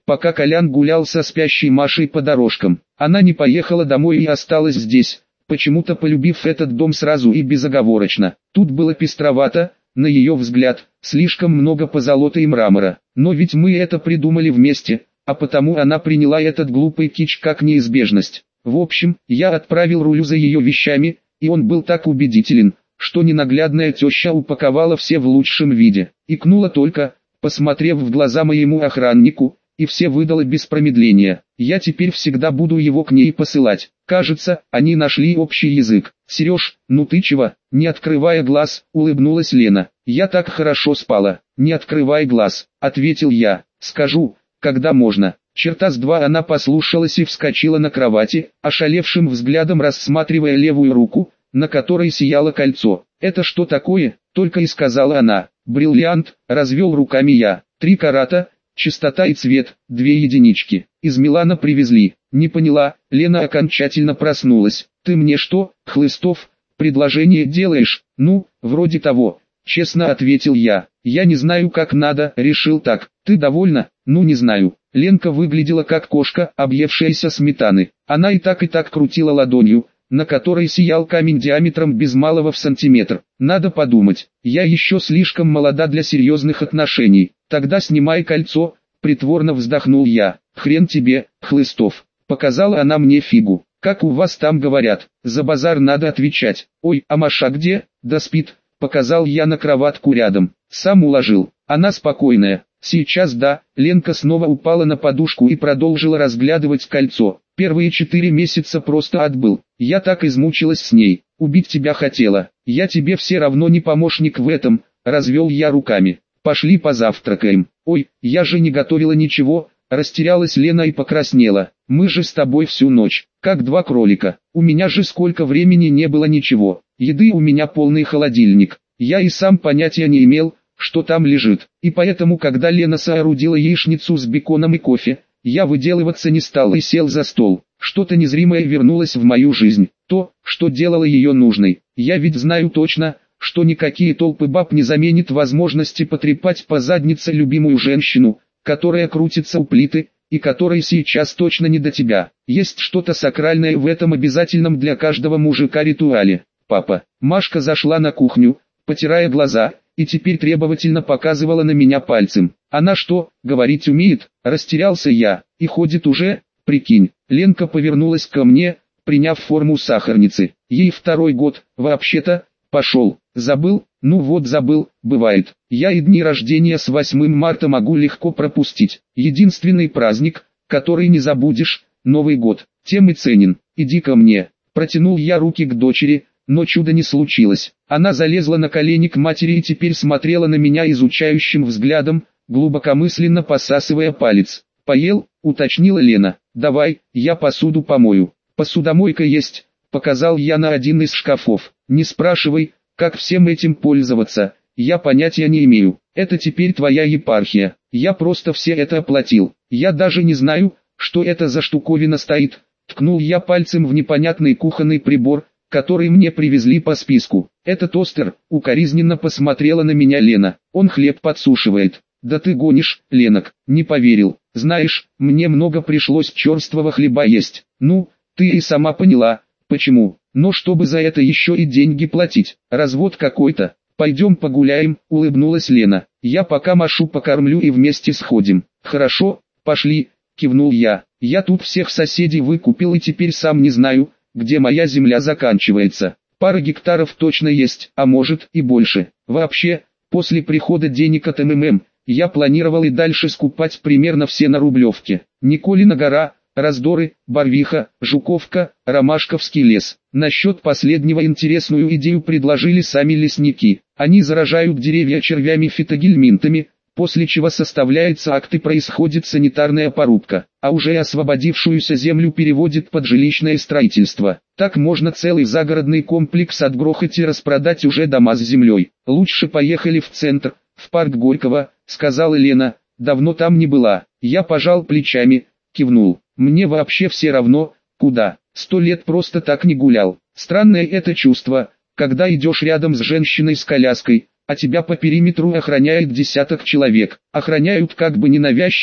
S1: пока Колян гулял со спящей Машей по дорожкам. Она не поехала домой и осталась здесь, почему-то полюбив этот дом сразу и безоговорочно. Тут было пестровато, на ее взгляд, слишком много позолоты и мрамора. Но ведь мы это придумали вместе, а потому она приняла этот глупый кич как неизбежность. В общем, я отправил Рулю за ее вещами, и он был так убедителен, что ненаглядная теща упаковала все в лучшем виде. Икнула только, посмотрев в глаза моему охраннику, и все выдала без промедления. Я теперь всегда буду его к ней посылать. Кажется, они нашли общий язык. Сереж, ну ты чего? Не открывая глаз, улыбнулась Лена. Я так хорошо спала. Не открывай глаз, ответил я. Скажу, когда можно. Черта с два она послушалась и вскочила на кровати, ошалевшим взглядом рассматривая левую руку, на которой сияло кольцо. «Это что такое?» — только и сказала она. «Бриллиант», — развел руками я. 3 карата, чистота и цвет, 2 единички. Из Милана привезли. Не поняла, Лена окончательно проснулась. «Ты мне что, Хлыстов, предложение делаешь?» «Ну, вроде того», — честно ответил я. «Я не знаю как надо, решил так. Ты довольна?» «Ну не знаю». Ленка выглядела как кошка, объевшаяся сметаны. Она и так крутила ладонью, на которой сиял камень диаметром без малого в сантиметр. «Надо подумать, я еще слишком молода для серьезных отношений. Тогда снимай кольцо», — притворно вздохнул я. «Хрен тебе, Хлыстов», — показала она мне фигу. «Как у вас там говорят, за базар надо отвечать». «Ой, а Маша где?» «Да спит», — показал я на кроватку рядом. «Сам уложил, она спокойная». «Сейчас да», Ленка снова упала на подушку и продолжила разглядывать кольцо. «Первые 4 месяца просто отбыл. Я так измучилась с ней, убить тебя хотела. Я тебе все равно не помощник в этом», развел я руками. «Пошли позавтракаем». «Ой, я же не готовила ничего», растерялась Лена и покраснела. «Мы же с тобой всю ночь, как 2 кролика. У меня же сколько времени не было ничего. Еды у меня полный холодильник. Я и сам понятия не имел, что там лежит. И поэтому, когда Лена соорудила яичницу с беконом и кофе, я выделываться не стал и сел за стол. Что-то незримое вернулось в мою жизнь. То, что делало ее нужной. Я ведь знаю точно, что никакие толпы баб не заменят возможности потрепать по заднице любимую женщину, которая крутится у плиты, и которой сейчас точно не до тебя. Есть что-то сакральное в этом обязательном для каждого мужика ритуале. «Папа». Машка зашла на кухню, потирая глаза, и теперь требовательно показывала на меня пальцем. «Она что, говорить умеет?» Растерялся я. «И ходит уже? Прикинь». Ленка повернулась ко мне, приняв форму сахарницы. Ей 2-й год, вообще-то. Пошел. Забыл? Ну вот забыл, бывает. Я и дни рождения с 8 марта могу легко пропустить. Единственный праздник, который не забудешь, Новый год. Тем и ценен. Иди ко мне. Протянул я руки к дочери, но чуда не случилось. Она залезла на колени к матери и теперь смотрела на меня изучающим взглядом, глубокомысленно посасывая палец. «Поел?» — уточнила Лена. «Давай, я посуду помою». «Посудомойка есть», — показал я на один из шкафов. «Не спрашивай, как всем этим пользоваться, я понятия не имею. Это теперь твоя епархия. Я просто все это оплатил. Я даже не знаю, что это за штуковина стоит». Ткнул я пальцем в непонятный кухонный прибор, который мне привезли по списку. «Это тостер», — укоризненно посмотрела на меня Лена. «Он хлеб подсушивает». «Да ты гонишь, Ленок», — не поверил. «Знаешь, мне много пришлось черствого хлеба есть». «Ну, ты и сама поняла, почему. Но чтобы за это еще и деньги платить, развод какой-то». «Пойдем погуляем», — улыбнулась Лена. «Я пока Машу покормлю и вместе сходим». «Хорошо, пошли», — кивнул я. «Я тут всех соседей выкупил и теперь сам не знаю, где моя земля заканчивается. Пара гектаров точно есть, а может и больше. Вообще, после прихода денег от МММ, я планировал и дальше скупать примерно все на Рублевке. Николина гора, Раздоры, Барвиха, Жуковка, Ромашковский лес. Насчет последнего интересную идею предложили сами лесники. Они заражают деревья червями-фитогельминтами, после чего составляется акт и происходит санитарная порубка, а уже освободившуюся землю переводит под жилищное строительство. Так можно целый загородный комплекс отгрохать и распродать уже дома с землей. «Лучше поехали в центр, в парк Горького», — сказала Лена. «Давно там не была». Я пожал плечами, кивнул. «Мне вообще все равно, куда. 100 лет просто так не гулял. Странное это чувство, когда идешь рядом с женщиной с коляской, а тебя по периметру охраняет десяток человек. Охраняют как бы ненавязчиво,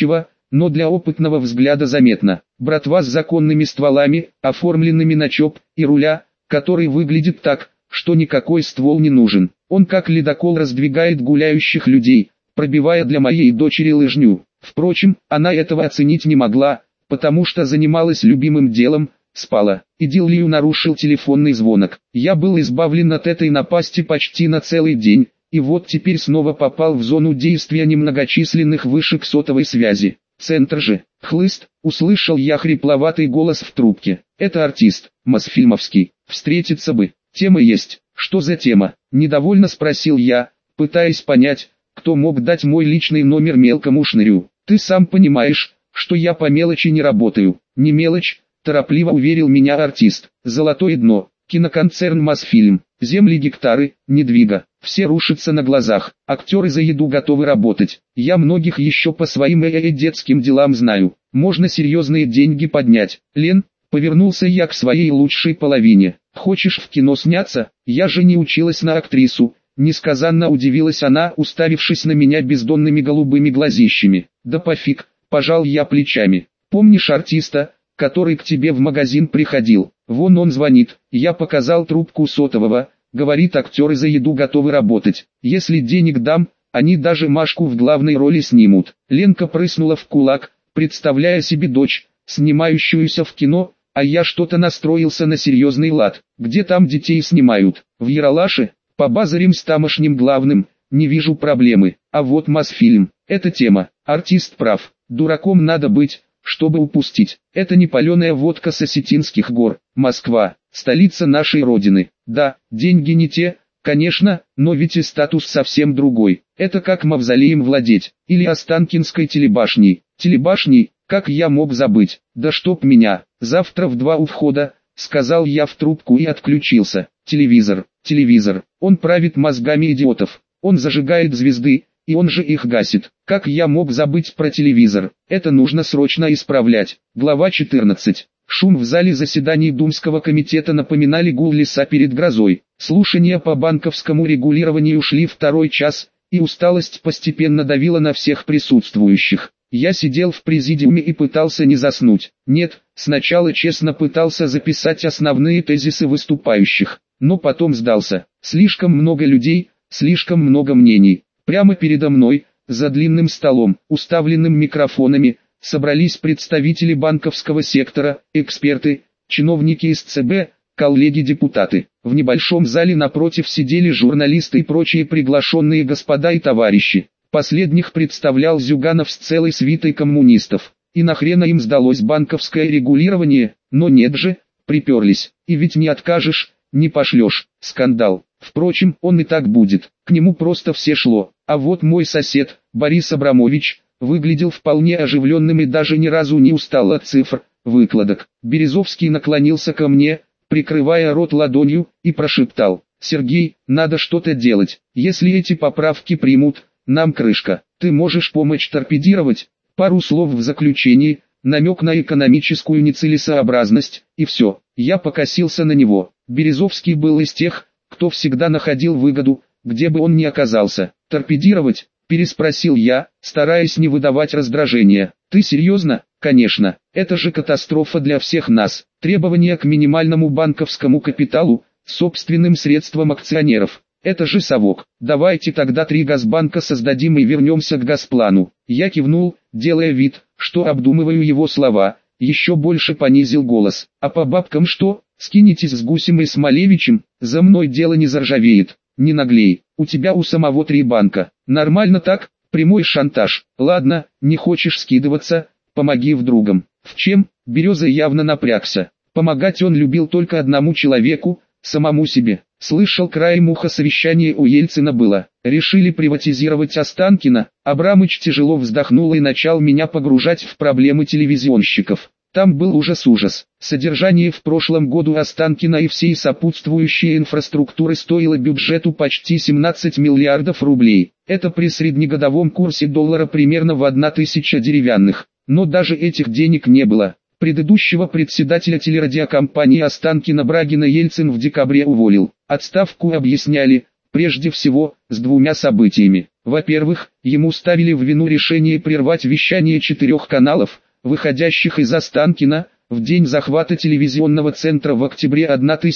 S1: но для опытного взгляда заметно. Братва с законными стволами, оформленными на ЧОП, и руля, который выглядит так, что никакой ствол не нужен. Он как ледокол раздвигает гуляющих людей, пробивая для моей дочери лыжню. Впрочем, она этого оценить не могла, потому что занималась любимым делом, спала. Идиллию нарушил телефонный звонок. Я был избавлен от этой напасти почти на целый день, и вот теперь снова попал в зону действия немногочисленных вышек сотовой связи. Центр же, хлыст, услышал я хрипловатый голос в трубке. Это артист, Мосфильмовский, встретиться бы, тема есть. Что за тема? Недовольно спросил я, пытаясь понять, кто мог дать мой личный номер мелкому шнырю. Ты сам понимаешь, что я по мелочи не работаю. Не мелочь, торопливо уверил меня артист. Золотое дно, киноконцерн Мосфильм, земли гектары, недвига. Все рушатся на глазах, актеры за еду готовы работать. Я многих еще по своим детским делам знаю. Можно серьезные деньги поднять. Лен, повернулся я к своей лучшей половине. Хочешь в кино сняться? Я же не училась на актрису. Несказанно удивилась она, уставившись на меня бездонными голубыми глазищами. Да пофиг, пожал я плечами. Помнишь артиста, который к тебе в магазин приходил? Вон он звонит. Я показал трубку сотового. Говорит, актеры за еду готовы работать. Если денег дам, они даже Машку в главной роли снимут. Ленка прыснула в кулак, представляя себе дочь, снимающуюся в кино, а я что-то настроился на серьезный лад. Где там детей снимают? В Ералаше? Побазарим с тамошним главным, не вижу проблемы. А вот Мосфильм, это тема. Артист прав, дураком надо быть, чтобы упустить. Это не паленая водка с Осетинских гор. Москва, столица нашей родины. Да, деньги не те, конечно, но ведь и статус совсем другой. Это как мавзолеем владеть, или Останкинской телебашней. Телебашней, как я мог забыть? Да чтоб меня, завтра в 2 у входа, сказал я в трубку и отключился. Телевизор, он правит мозгами идиотов. Он зажигает звезды, и он же их гасит. Как я мог забыть про телевизор? Это нужно срочно исправлять. Глава 14. Шум в зале заседаний Думского комитета напоминали гул леса перед грозой. Слушания по банковскому регулированию шли 2-й час, и усталость постепенно давила на всех присутствующих. Я сидел в президиуме и пытался не заснуть. Нет, сначала честно пытался записать основные тезисы выступающих, но потом сдался. Слишком много людей, слишком много мнений. Прямо передо мной, за длинным столом, уставленным микрофонами, собрались представители банковского сектора, эксперты, чиновники из ЦБ, коллеги-депутаты. В небольшом зале напротив сидели журналисты и прочие приглашенные господа и товарищи. Последних представлял Зюганов с целой свитой коммунистов. И нахрена им сдалось банковское регулирование? Но нет же, приперлись. И ведь не откажешь, не пошлешь. Скандал. Впрочем, он и так будет. К нему просто все шло. А вот мой сосед, Борис Абрамович, выглядел вполне оживленным и даже ни разу не устал от цифр, выкладок. Березовский наклонился ко мне, прикрывая рот ладонью, и прошептал: «Сергей, надо что-то делать. Если эти поправки примут, нам крышка. Ты можешь помочь торпедировать?» Пару слов в заключении, намек на экономическую нецелесообразность, и все. Я покосился на него. Березовский был из тех, кто всегда находил выгоду, где бы он ни оказался. «Торпедировать?» – переспросил я, стараясь не выдавать раздражения. «Ты серьезно?» «Конечно, это же катастрофа для всех нас. Требования к минимальному банковскому капиталу, собственным средствам акционеров. Это же совок. Давайте тогда 3 Газбанка создадим и вернемся к Газплану». Я кивнул, делая вид, что обдумываю его слова, еще больше понизил голос. «А по бабкам что? Скинетесь с Гусем и Смолевичем? За мной дело не заржавеет. Не наглей, у тебя у самого 3 банка. Нормально так? Прямой шантаж. Ладно, не хочешь скидываться, помоги вдругам». В чем? Береза явно напрягся. Помогать он любил только одному человеку, самому себе. Слышал краем уха, совещание у Ельцина было. Решили приватизировать Останкино. Абрамыч тяжело вздохнул и начал меня погружать в проблемы телевизионщиков. Там был ужас. Содержание в прошлом году Останкино и всей сопутствующей инфраструктуры стоило бюджету почти 17 миллиардов рублей. Это при среднегодовом курсе доллара примерно в 1000 деревянных. Но даже этих денег не было. Предыдущего председателя телерадиокомпании Останкино Брагина Ельцин в декабре уволил. Отставку объясняли, Прежде всего, с двумя событиями. Во-первых, ему ставили в вину решение прервать вещание 4 каналов, выходящих из Останкино, в день захвата телевизионного центра в октябре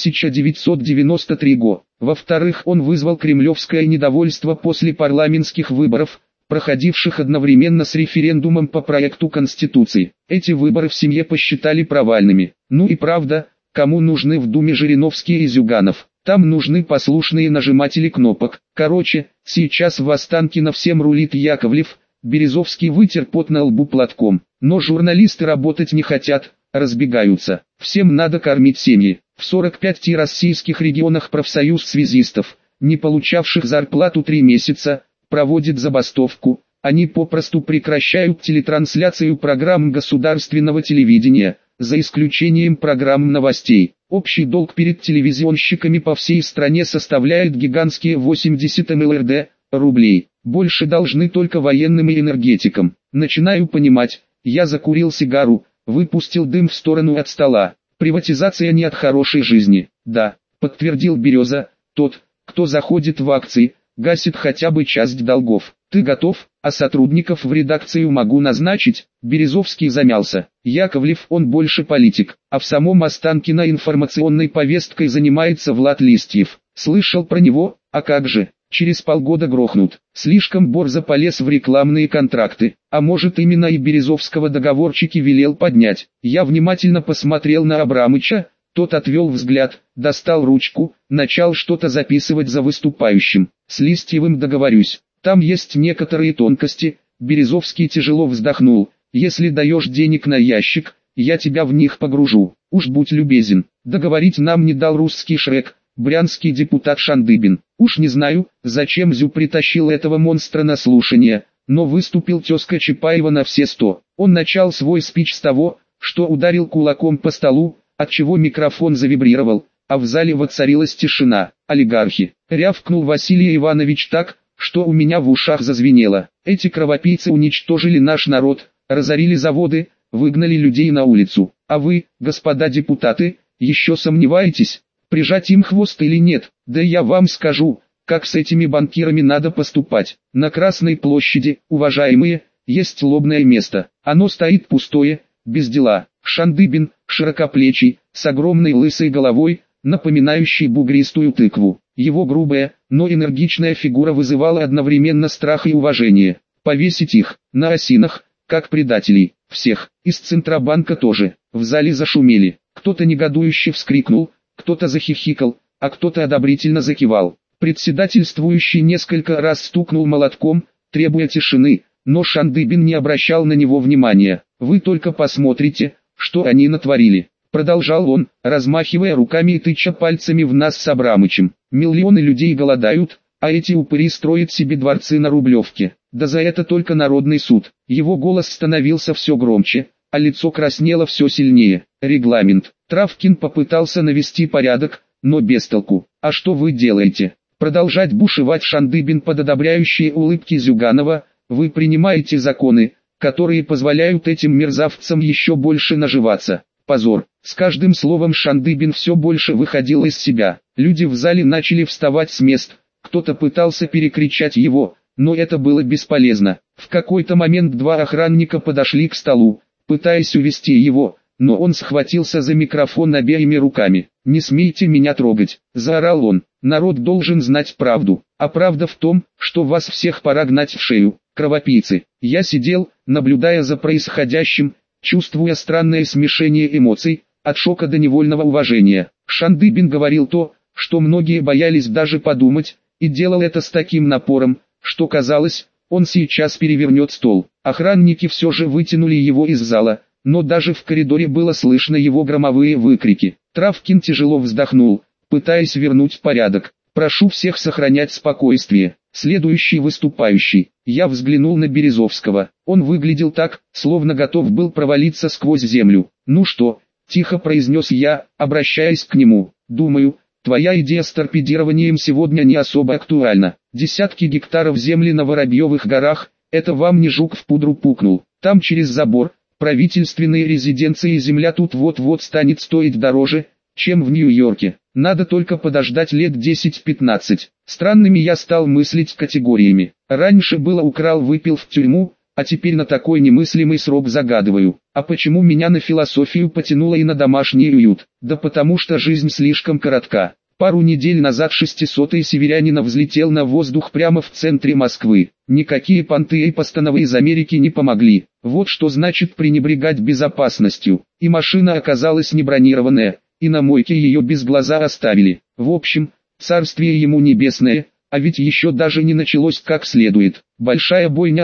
S1: 1993 года. Во-вторых, он вызвал кремлевское недовольство после парламентских выборов, проходивших одновременно с референдумом по проекту Конституции. Эти выборы в семье посчитали провальными. Ну и правда, кому нужны в Думе Жириновский и Зюганов? Там нужны послушные нажиматели кнопок. Короче, сейчас в Останкино всем рулит Яковлев. Березовский вытер пот на лбу платком. Но журналисты работать не хотят, разбегаются. Всем надо кормить семьи. В 45 российских регионах профсоюз связистов, не получавших зарплату 3 месяца, проводит забастовку. Они попросту прекращают телетрансляцию программ государственного телевидения, за исключением программ новостей. Общий долг перед телевизионщиками по всей стране составляет гигантские 80 миллиардов рублей. Больше должны только военным и энергетикам. Начинаю понимать. Я закурил сигару, выпустил дым в сторону от стола. Приватизация не от хорошей жизни. Да, подтвердил Береза, тот, кто заходит в акции, гасит хотя бы часть долгов. Ты готов, а сотрудников в редакцию могу назначить? Березовский замялся. Яковлев он больше политик, а в самом Останкино информационной повесткой занимается Влад Листьев. Слышал про него, а как же? Через полгода грохнут. Слишком борзо полез в рекламные контракты. А может именно и Березовского договорчики велел поднять. Я внимательно посмотрел на Абрамыча. Тот отвел взгляд, достал ручку, начал что-то записывать за выступающим. С Листьевым договорюсь. Там есть некоторые тонкости. Березовский тяжело вздохнул. Если даешь денег на ящик, я тебя в них погружу. Уж будь любезен. Договорить нам не дал русский Шрек, брянский депутат Шандыбин. Уж не знаю, зачем Зю притащил этого монстра на слушание, но выступил тезка Чапаева на все 100. Он начал свой спич с того, что ударил кулаком по столу, отчего микрофон завибрировал, а в зале воцарилась тишина. Олигархи. Рявкнул Василий Иванович так, что у меня в ушах зазвенело. Эти кровопийцы уничтожили наш народ, разорили заводы, выгнали людей на улицу. А вы, господа депутаты, еще сомневаетесь, прижать им хвост или нет? Да я вам скажу, как с этими банкирами надо поступать. На Красной площади, уважаемые, есть лобное место. Оно стоит пустое, без дела. Шандыбин, широкоплечий, с огромной лысой головой, напоминающей бугристую тыкву. Его грубая, но энергичная фигура вызывала одновременно страх и уважение. Повесить их, на осинах, как предателей, всех, из Центробанка тоже. В зале зашумели. Кто-то негодующе вскрикнул, кто-то захихикал, а кто-то одобрительно закивал. Председательствующий несколько раз стукнул молотком, требуя тишины, но Шандыбин не обращал на него внимания. «Вы только посмотрите, что они натворили», — продолжал он, размахивая руками и тыча пальцами в нас с Абрамычем. «Миллионы людей голодают, а эти упыри строят себе дворцы на Рублевке. Да за это только народный суд». Его голос становился все громче, а лицо краснело все сильнее. «Регламент». Травкин попытался навести порядок, но без толку. «А что вы делаете?» Продолжать бушевать Шандыбин под одобряющие улыбки Зюганова. «Вы принимаете законы, которые позволяют этим мерзавцам еще больше наживаться. Позор». С каждым словом Шандыбин все больше выходил из себя. Люди в зале начали вставать с мест. Кто-то пытался перекричать его, но это было бесполезно. В какой-то момент 2 охранника подошли к столу, пытаясь увести его, но он схватился за микрофон обеими руками. «Не смейте меня трогать», — заорал он. «Народ должен знать правду, а правда в том, что вас всех пора гнать в шею, кровопийцы». Я сидел, наблюдая за происходящим, чувствуя странное смешение эмоций, от шока до невольного уважения. Шандыбин говорил то, что многие боялись даже подумать, и делал это с таким напором, что казалось, он сейчас перевернет стол. Охранники все же вытянули его из зала, но даже в коридоре было слышно его громовые выкрики. Травкин тяжело вздохнул, пытаясь вернуть порядок. «Прошу всех сохранять спокойствие». Следующий выступающий. Я взглянул на Березовского. Он выглядел так, словно готов был провалиться сквозь землю. «Ну что?» – тихо произнес я, обращаясь к нему. «Думаю, твоя идея с торпедированием сегодня не особо актуальна. Десятки гектаров земли на Воробьевых горах – это вам не жук в пудру пукнул. Там через забор, правительственные резиденции, земля тут вот-вот станет стоить дороже, чем в Нью-Йорке. Надо только подождать лет 10-15. Странными я стал мыслить категориями. Раньше было украл, выпил, в тюрьму, а теперь на такой немыслимый срок загадываю. А почему меня на философию потянуло и на домашний уют? Да потому что жизнь слишком коротка. Пару недель назад 600-й северянина взлетел на воздух прямо в центре Москвы. Никакие понты и постановы из Америки не помогли. Вот что значит пренебрегать безопасностью. И машина оказалась не бронированная, и на мойке ее без глаза оставили. В общем, царствие ему небесное, а ведь еще даже не началось как следует. Большая бойня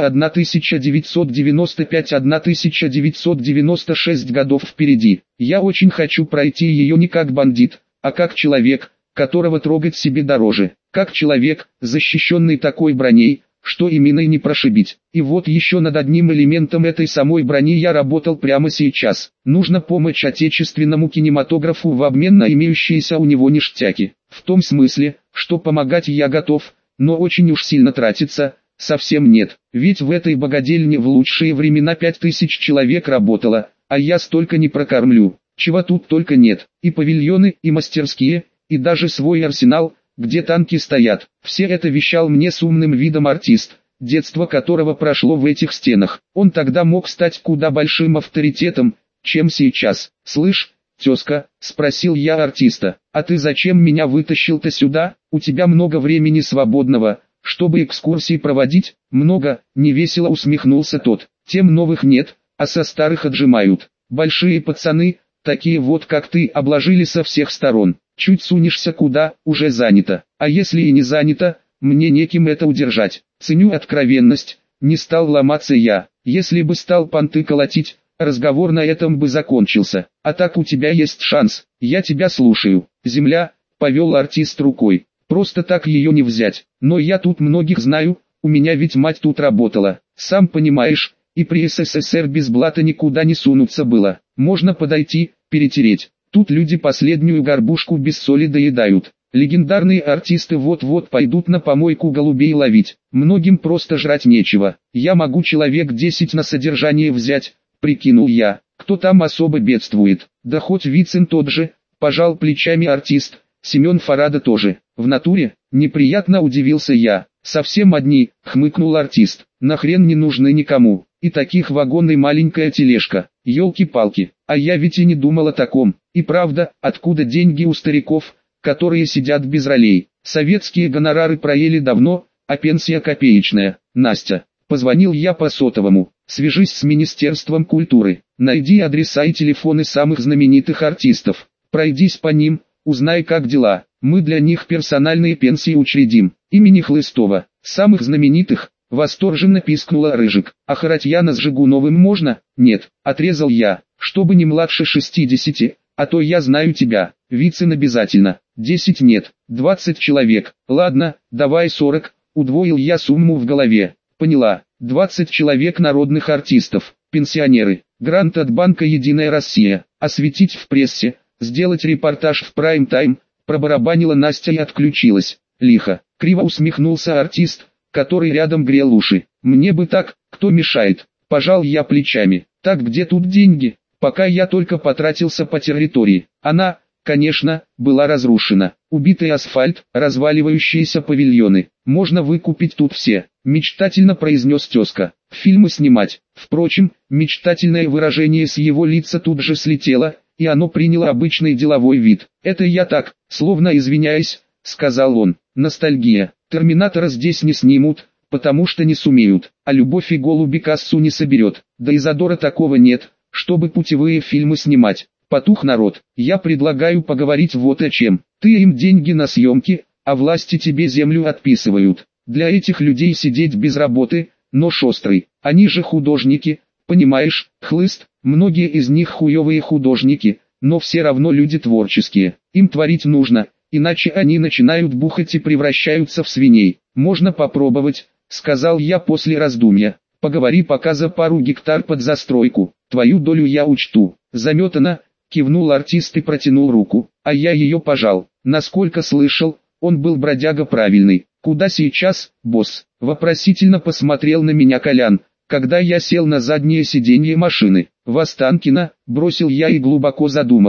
S1: 1995-1996 годов впереди. Я очень хочу пройти ее не как бандит, а как человек, которого трогать себе дороже. Как человек, защищенный такой броней, что и миной не прошибить. И вот еще над одним элементом этой самой брони я работал прямо сейчас. Нужно помочь отечественному кинематографу в обмен на имеющиеся у него ништяки. В том смысле, что помогать я готов, но очень уж сильно тратиться совсем нет. Ведь в этой богадельне в лучшие времена 5000 человек работало, а я столько не прокормлю. Чего тут только нет. И павильоны, и мастерские, и даже свой арсенал, где танки стоят. Все это вещал мне с умным видом артист, детство которого прошло в этих стенах. Он тогда мог стать куда большим авторитетом, чем сейчас. «Слышь, тезка», — спросил я артиста, — «а ты зачем меня вытащил-то сюда? У тебя много времени свободного, чтобы экскурсии проводить?» «Много», — невесело усмехнулся тот. «Тем новых нет, а со старых отжимают. Большие пацаны, такие вот как ты, обложили со всех сторон. Чуть сунешься куда, уже занято. А если и не занято, мне неким это удержать. Ценю откровенность, не стал ломаться я. Если бы стал понты колотить, разговор на этом бы закончился. А так у тебя есть шанс, я тебя слушаю». «Земля», — повел артист рукой. «Просто так ее не взять. Но я тут многих знаю, у меня ведь мать тут работала. Сам понимаешь, и при СССР без блата никуда не сунуться было. Можно подойти, перетереть. Тут люди последнюю горбушку без соли доедают. Легендарные артисты вот-вот пойдут на помойку голубей ловить. Многим просто жрать нечего. Я могу человек 10 на содержание взять», — прикинул я. «Кто там особо бедствует? Да хоть Вицин тот же», — пожал плечами артист. «Семен Фарада тоже». «В натуре?» — неприятно удивился я. «Совсем одни», — хмыкнул артист. «Нахрен не нужны никому. И таких вагон и маленькая тележка. Ёлки-палки, а я ведь и не думал о таком. И правда, откуда деньги у стариков, которые сидят без ролей? Советские гонорары проели давно, а пенсия копеечная. Настя». Позвонил я по сотовому. «Свяжись с Министерством культуры. Найди адреса и телефоны самых знаменитых артистов. Пройдись по ним, узнай, как дела. Мы для них персональные пенсии учредим. Имени Хлыстова, самых знаменитых». Восторженно пискнула Рыжик. «А Харатьяна с Жигуновым можно?» «Нет», — отрезал я, — «чтобы не младше 60, а то я знаю тебя. Вицин обязательно. 10 нет, 20 человек. Ладно, давай 40, удвоил я сумму в голове. Поняла, 20 человек народных артистов, пенсионеры. Грант от банка «Единая Россия». Осветить в прессе, сделать репортаж в прайм-тайм», пробарабанила Настя и отключилась. Лихо, криво усмехнулся артист, который рядом грел уши. «Мне бы так, кто мешает?» Пожал я плечами. «Так где тут деньги? Пока я только потратился по территории. Она, конечно, была разрушена. Убитый асфальт, разваливающиеся павильоны. Можно выкупить тут все», мечтательно произнес тезка. «Фильмы снимать». Впрочем, мечтательное выражение с его лица тут же слетело, и оно приняло обычный деловой вид. «Это я так, словно извиняясь», сказал он. «Ностальгия. Терминатора здесь не снимут, потому что не сумеют, а «Любовь и голуби» кассу не соберет, да и задора такого нет, чтобы путевые фильмы снимать. Потух народ. Я предлагаю поговорить вот о чем. Ты им деньги на съемки, а власти тебе землю отписывают. Для этих людей сидеть без работы, нож острый. Они же художники, понимаешь, Хлыст, многие из них хуевые художники, но все равно люди творческие. Им творить нужно, иначе они начинают бухать и превращаются в свиней. Можно попробовать, сказал я после раздумья. Поговори пока за пару гектар под застройку, твою долю я учту. Заметано, кивнул артист и протянул руку, а я ее пожал. Насколько слышал, он был бродяга правильный. «Куда сейчас, босс?» Вопросительно посмотрел на меня Колян, когда я сел на заднее сиденье машины. «В Останкино», бросил я и глубоко задумался.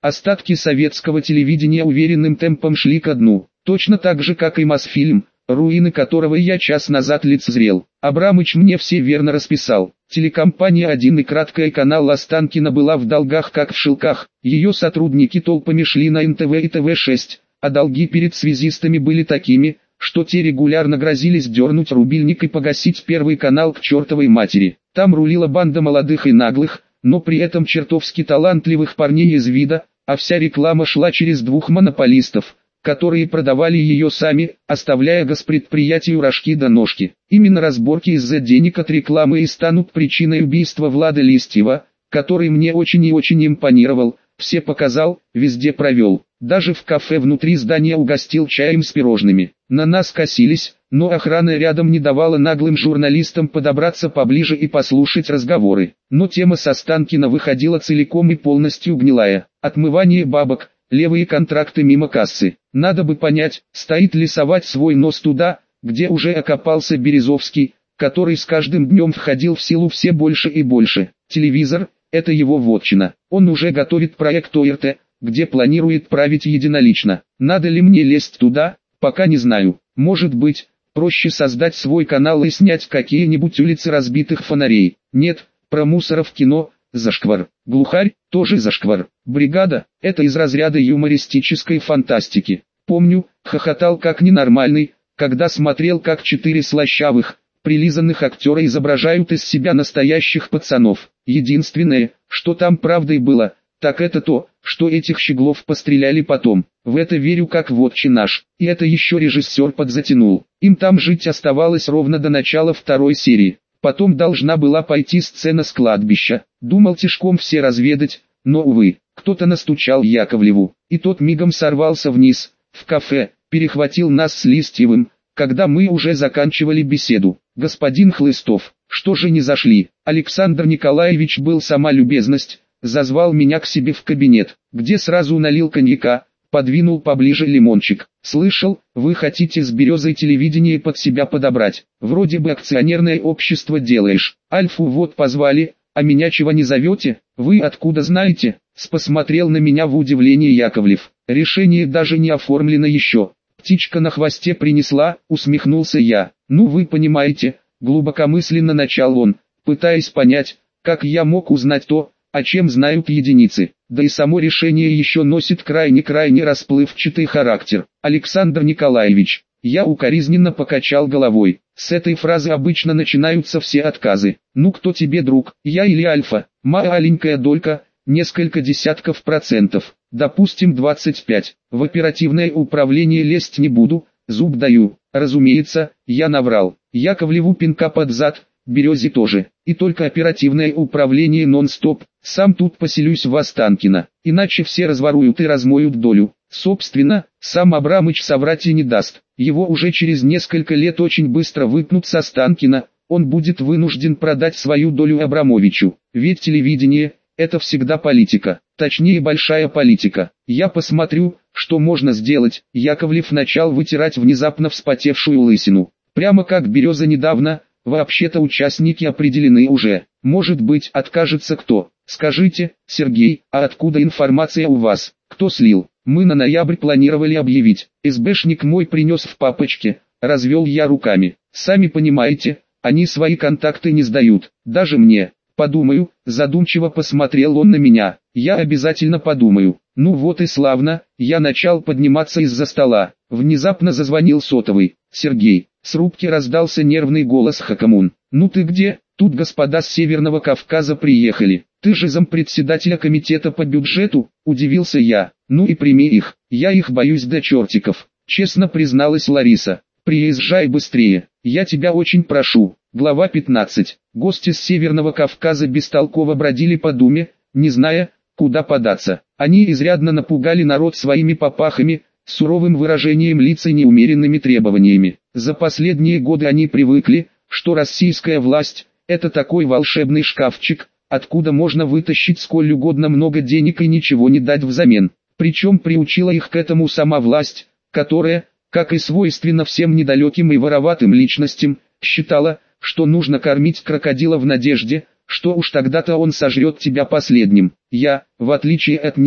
S1: Остатки советского телевидения уверенным темпом шли ко дну, точно так же как и Мосфильм, руины которого я час назад лицезрел. Абрамыч мне все верно расписал. Телекомпания «1» и краткая канал Останкино была в долгах как в шелках, ее сотрудники толпами шли на НТВ и ТВ-6, а долги перед связистами были такими, что те регулярно грозились дернуть рубильник и погасить Первый канал к чертовой матери. Там рулила банда молодых и наглых, но при этом чертовски талантливых парней из вида, а вся реклама шла через двух монополистов, которые продавали ее сами, оставляя госпредприятию рожки до ножки. Именно разборки из-за денег от рекламы и станут причиной убийства Влада Листьева, который мне очень и очень импонировал, все показал, везде провел. Даже в кафе внутри здания угостил чаем с пирожными. На нас косились, но охрана рядом не давала наглым журналистам подобраться поближе и послушать разговоры. Но тема с Останкино выходила целиком и полностью гнилая. Отмывание бабок, левые контракты мимо кассы. Надо бы понять, стоит ли совать свой нос туда, где уже окопался Березовский, который с каждым днем входил в силу все больше и больше. Телевизор – это его вотчина. Он уже готовит проект ОРТ, где планирует править единолично. Надо ли мне лезть туда, пока не знаю. Может быть, проще создать свой канал и снять какие-нибудь улицы разбитых фонарей. Нет, про мусора в кино – зашквар. Глухарь – тоже зашквар. Бригада – это из разряда юмористической фантастики. Помню, хохотал как ненормальный, когда смотрел, как 4 слащавых, прилизанных актера изображают из себя настоящих пацанов. Единственное, что там правдой было, так это то, что этих щеглов постреляли потом. В это верю как в «Отче наш». И это еще режиссер подзатянул. Им там жить оставалось ровно до начала 2-й серии. Потом должна была пойти сцена с кладбища. Думал тишком все разведать, но увы, кто-то настучал Яковлеву. И тот мигом сорвался вниз, в кафе, перехватил нас с Листьевым, когда мы уже заканчивали беседу. Господин Хлыстов, что же не зашли? Александр Николаевич был сама любезность, зазвал меня к себе в кабинет, где сразу налил коньяка, подвинул поближе лимончик. Слышал, вы хотите с Березой телевидение под себя подобрать. Вроде бы акционерное общество делаешь. Альфу вот позвали, а меня чего не зовете? Вы откуда знаете? Посмотрел на меня в удивлении Яковлев. Решение даже не оформлено еще. Птичка на хвосте принесла, усмехнулся я. Ну вы понимаете, глубокомысленно начал он, пытаясь понять, как я мог узнать то, о чем знают единицы. Да и само решение еще носит крайне расплывчатый характер. Александр Николаевич, я укоризненно покачал головой. С этой фразы обычно начинаются все отказы. Ну кто тебе друг, я или Альфа? Маленькая долька, несколько десятков процентов, допустим 25. В оперативное управление лезть не буду, зуб даю. Разумеется, я наврал. Яковлеву пинка под зад, Березе тоже. И только оперативное управление нон-стоп. Сам тут поселюсь в Останкино, иначе все разворуют и размоют долю. Собственно, сам Абрамыч соврать и не даст. Его уже через несколько лет очень быстро выпнут с Останкино, он будет вынужден продать свою долю Абрамовичу. Ведь телевидение – это всегда политика, точнее большая политика. Я посмотрю, что можно сделать. Яковлев начал вытирать внезапно вспотевшую лысину. Прямо как Береза недавно, вообще-то участники определены уже. Может быть, откажется кто? Скажите, Сергей, а откуда информация у вас? Кто слил? Мы на ноябрь планировали объявить. СБшник мой принес в папочке, развел я руками. Сами понимаете, они свои контакты не сдают, даже мне. Подумаю, задумчиво посмотрел он на меня. Я обязательно подумаю. Ну вот и славно, я начал подниматься из-за стола. Внезапно зазвонил сотовый. Сергей, с рубки раздался нервный голос Хакамун. Ну ты где? Тут господа с Северного Кавказа приехали. Ты же зампредседателя комитета по бюджету, удивился я. Ну и прими их, я их боюсь до чертиков. Честно призналась Лариса. Приезжай быстрее, я тебя очень прошу. Глава 15. Гости с Северного Кавказа бестолково бродили по Думе, не зная, куда податься. Они изрядно напугали народ своими попахами, суровым выражением лиц и неумеренными требованиями. За последние годы они привыкли, что российская власть – это такой волшебный шкафчик, откуда можно вытащить сколь угодно много денег и ничего не дать взамен. Причем приучила их к этому сама власть, которая, как и свойственно всем недалеким и вороватым личностям, считала, что нужно кормить крокодила в надежде, что уж тогда-то он сожрет тебя последним. Я, в отличие от них,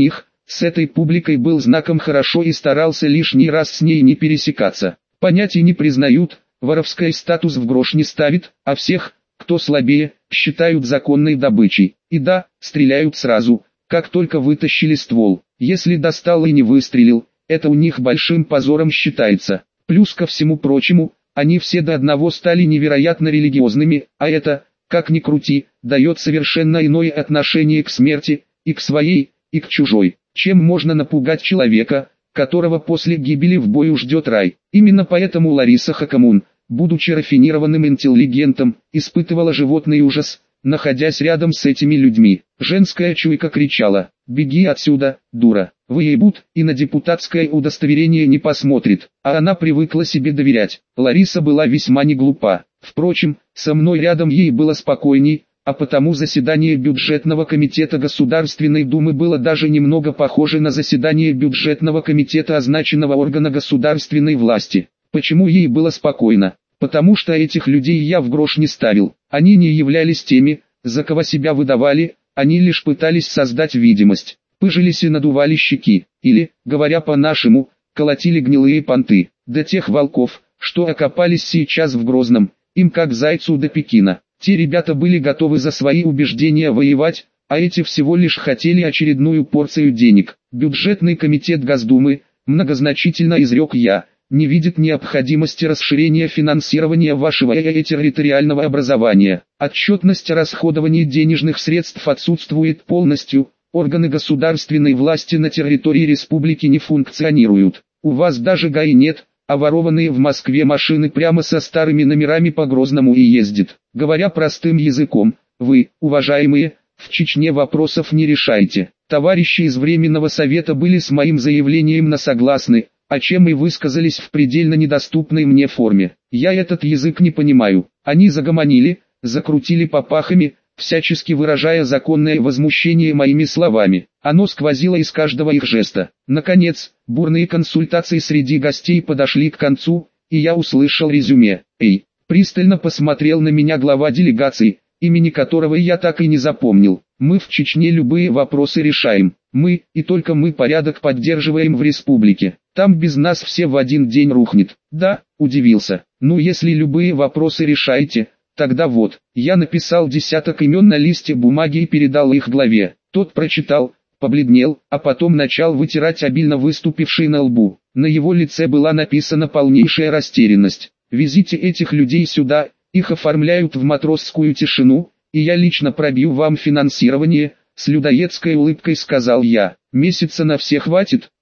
S1: с этой публикой был знаком хорошо и старался лишний раз с ней не пересекаться. Понятий не признают, воровской статус в грош не ставит, а всех, кто слабее, считают законной добычей. И да, стреляют сразу, как только вытащили ствол. Если достал и не выстрелил, это у них большим позором считается. Плюс ко всему прочему, они все до одного стали невероятно религиозными, а это, как ни крути, дает совершенно иное отношение к смерти, и к своей, и к чужой. Чем можно напугать человека, которого после гибели в бою ждет рай? Именно поэтому Лариса Хакамун, будучи рафинированным интеллигентом, испытывала животный ужас, находясь рядом с этими людьми. Женская чуйка кричала: «Беги отсюда, дура, выебут, и на депутатское удостоверение не посмотрит», а она привыкла себе доверять. Лариса была весьма не глупа. Впрочем, со мной рядом ей было спокойней, а потому заседание бюджетного комитета Государственной Думы было даже немного похоже на заседание бюджетного комитета означенного органа государственной власти. Почему ей было спокойно? Потому что этих людей я в грош не ставил. Они не являлись теми, за кого себя выдавали, они лишь пытались создать видимость. Пыжились и надували щеки, или, говоря по-нашему, колотили гнилые понты. До тех волков, что окопались сейчас в Грозном, им как зайцу до Пекина. Те ребята были готовы за свои убеждения воевать, а эти всего лишь хотели очередную порцию денег. Бюджетный комитет Госдумы, многозначительно изрек я, не видит необходимости расширения финансирования вашего территориального образования. Отчетность о расходовании денежных средств отсутствует полностью, органы государственной власти на территории республики не функционируют. У вас даже ГАИ нет, а ворованные в Москве машины прямо со старыми номерами по Грозному и ездят. Говоря простым языком, вы, уважаемые, в Чечне вопросов не решаете. Товарищи из Временного совета были с моим заявлением на согласны, о чем и высказались в предельно недоступной мне форме. Я этот язык не понимаю. Они загомонили, закрутили попахами, всячески выражая законное возмущение моими словами. Оно сквозило из каждого их жеста. Наконец, бурные консультации среди гостей подошли к концу, и я услышал резюме. «Эй!» Пристально посмотрел на меня глава делегации, имени которого я так и не запомнил. «Мы в Чечне любые вопросы решаем. Мы, и только мы, порядок поддерживаем в республике. Там без нас все в один день рухнет». «Да», удивился. «Ну если любые вопросы решаете, тогда вот». Я написал десяток имен на листе бумаги и передал их главе. Тот прочитал, побледнел, а потом начал вытирать обильно выступивший на лбу. На его лице была написана полнейшая растерянность. «Везите этих людей сюда, их оформляют в матросскую тишину, и я лично пробью вам финансирование», с людоедской улыбкой сказал я. «Месяца на всех хватит?»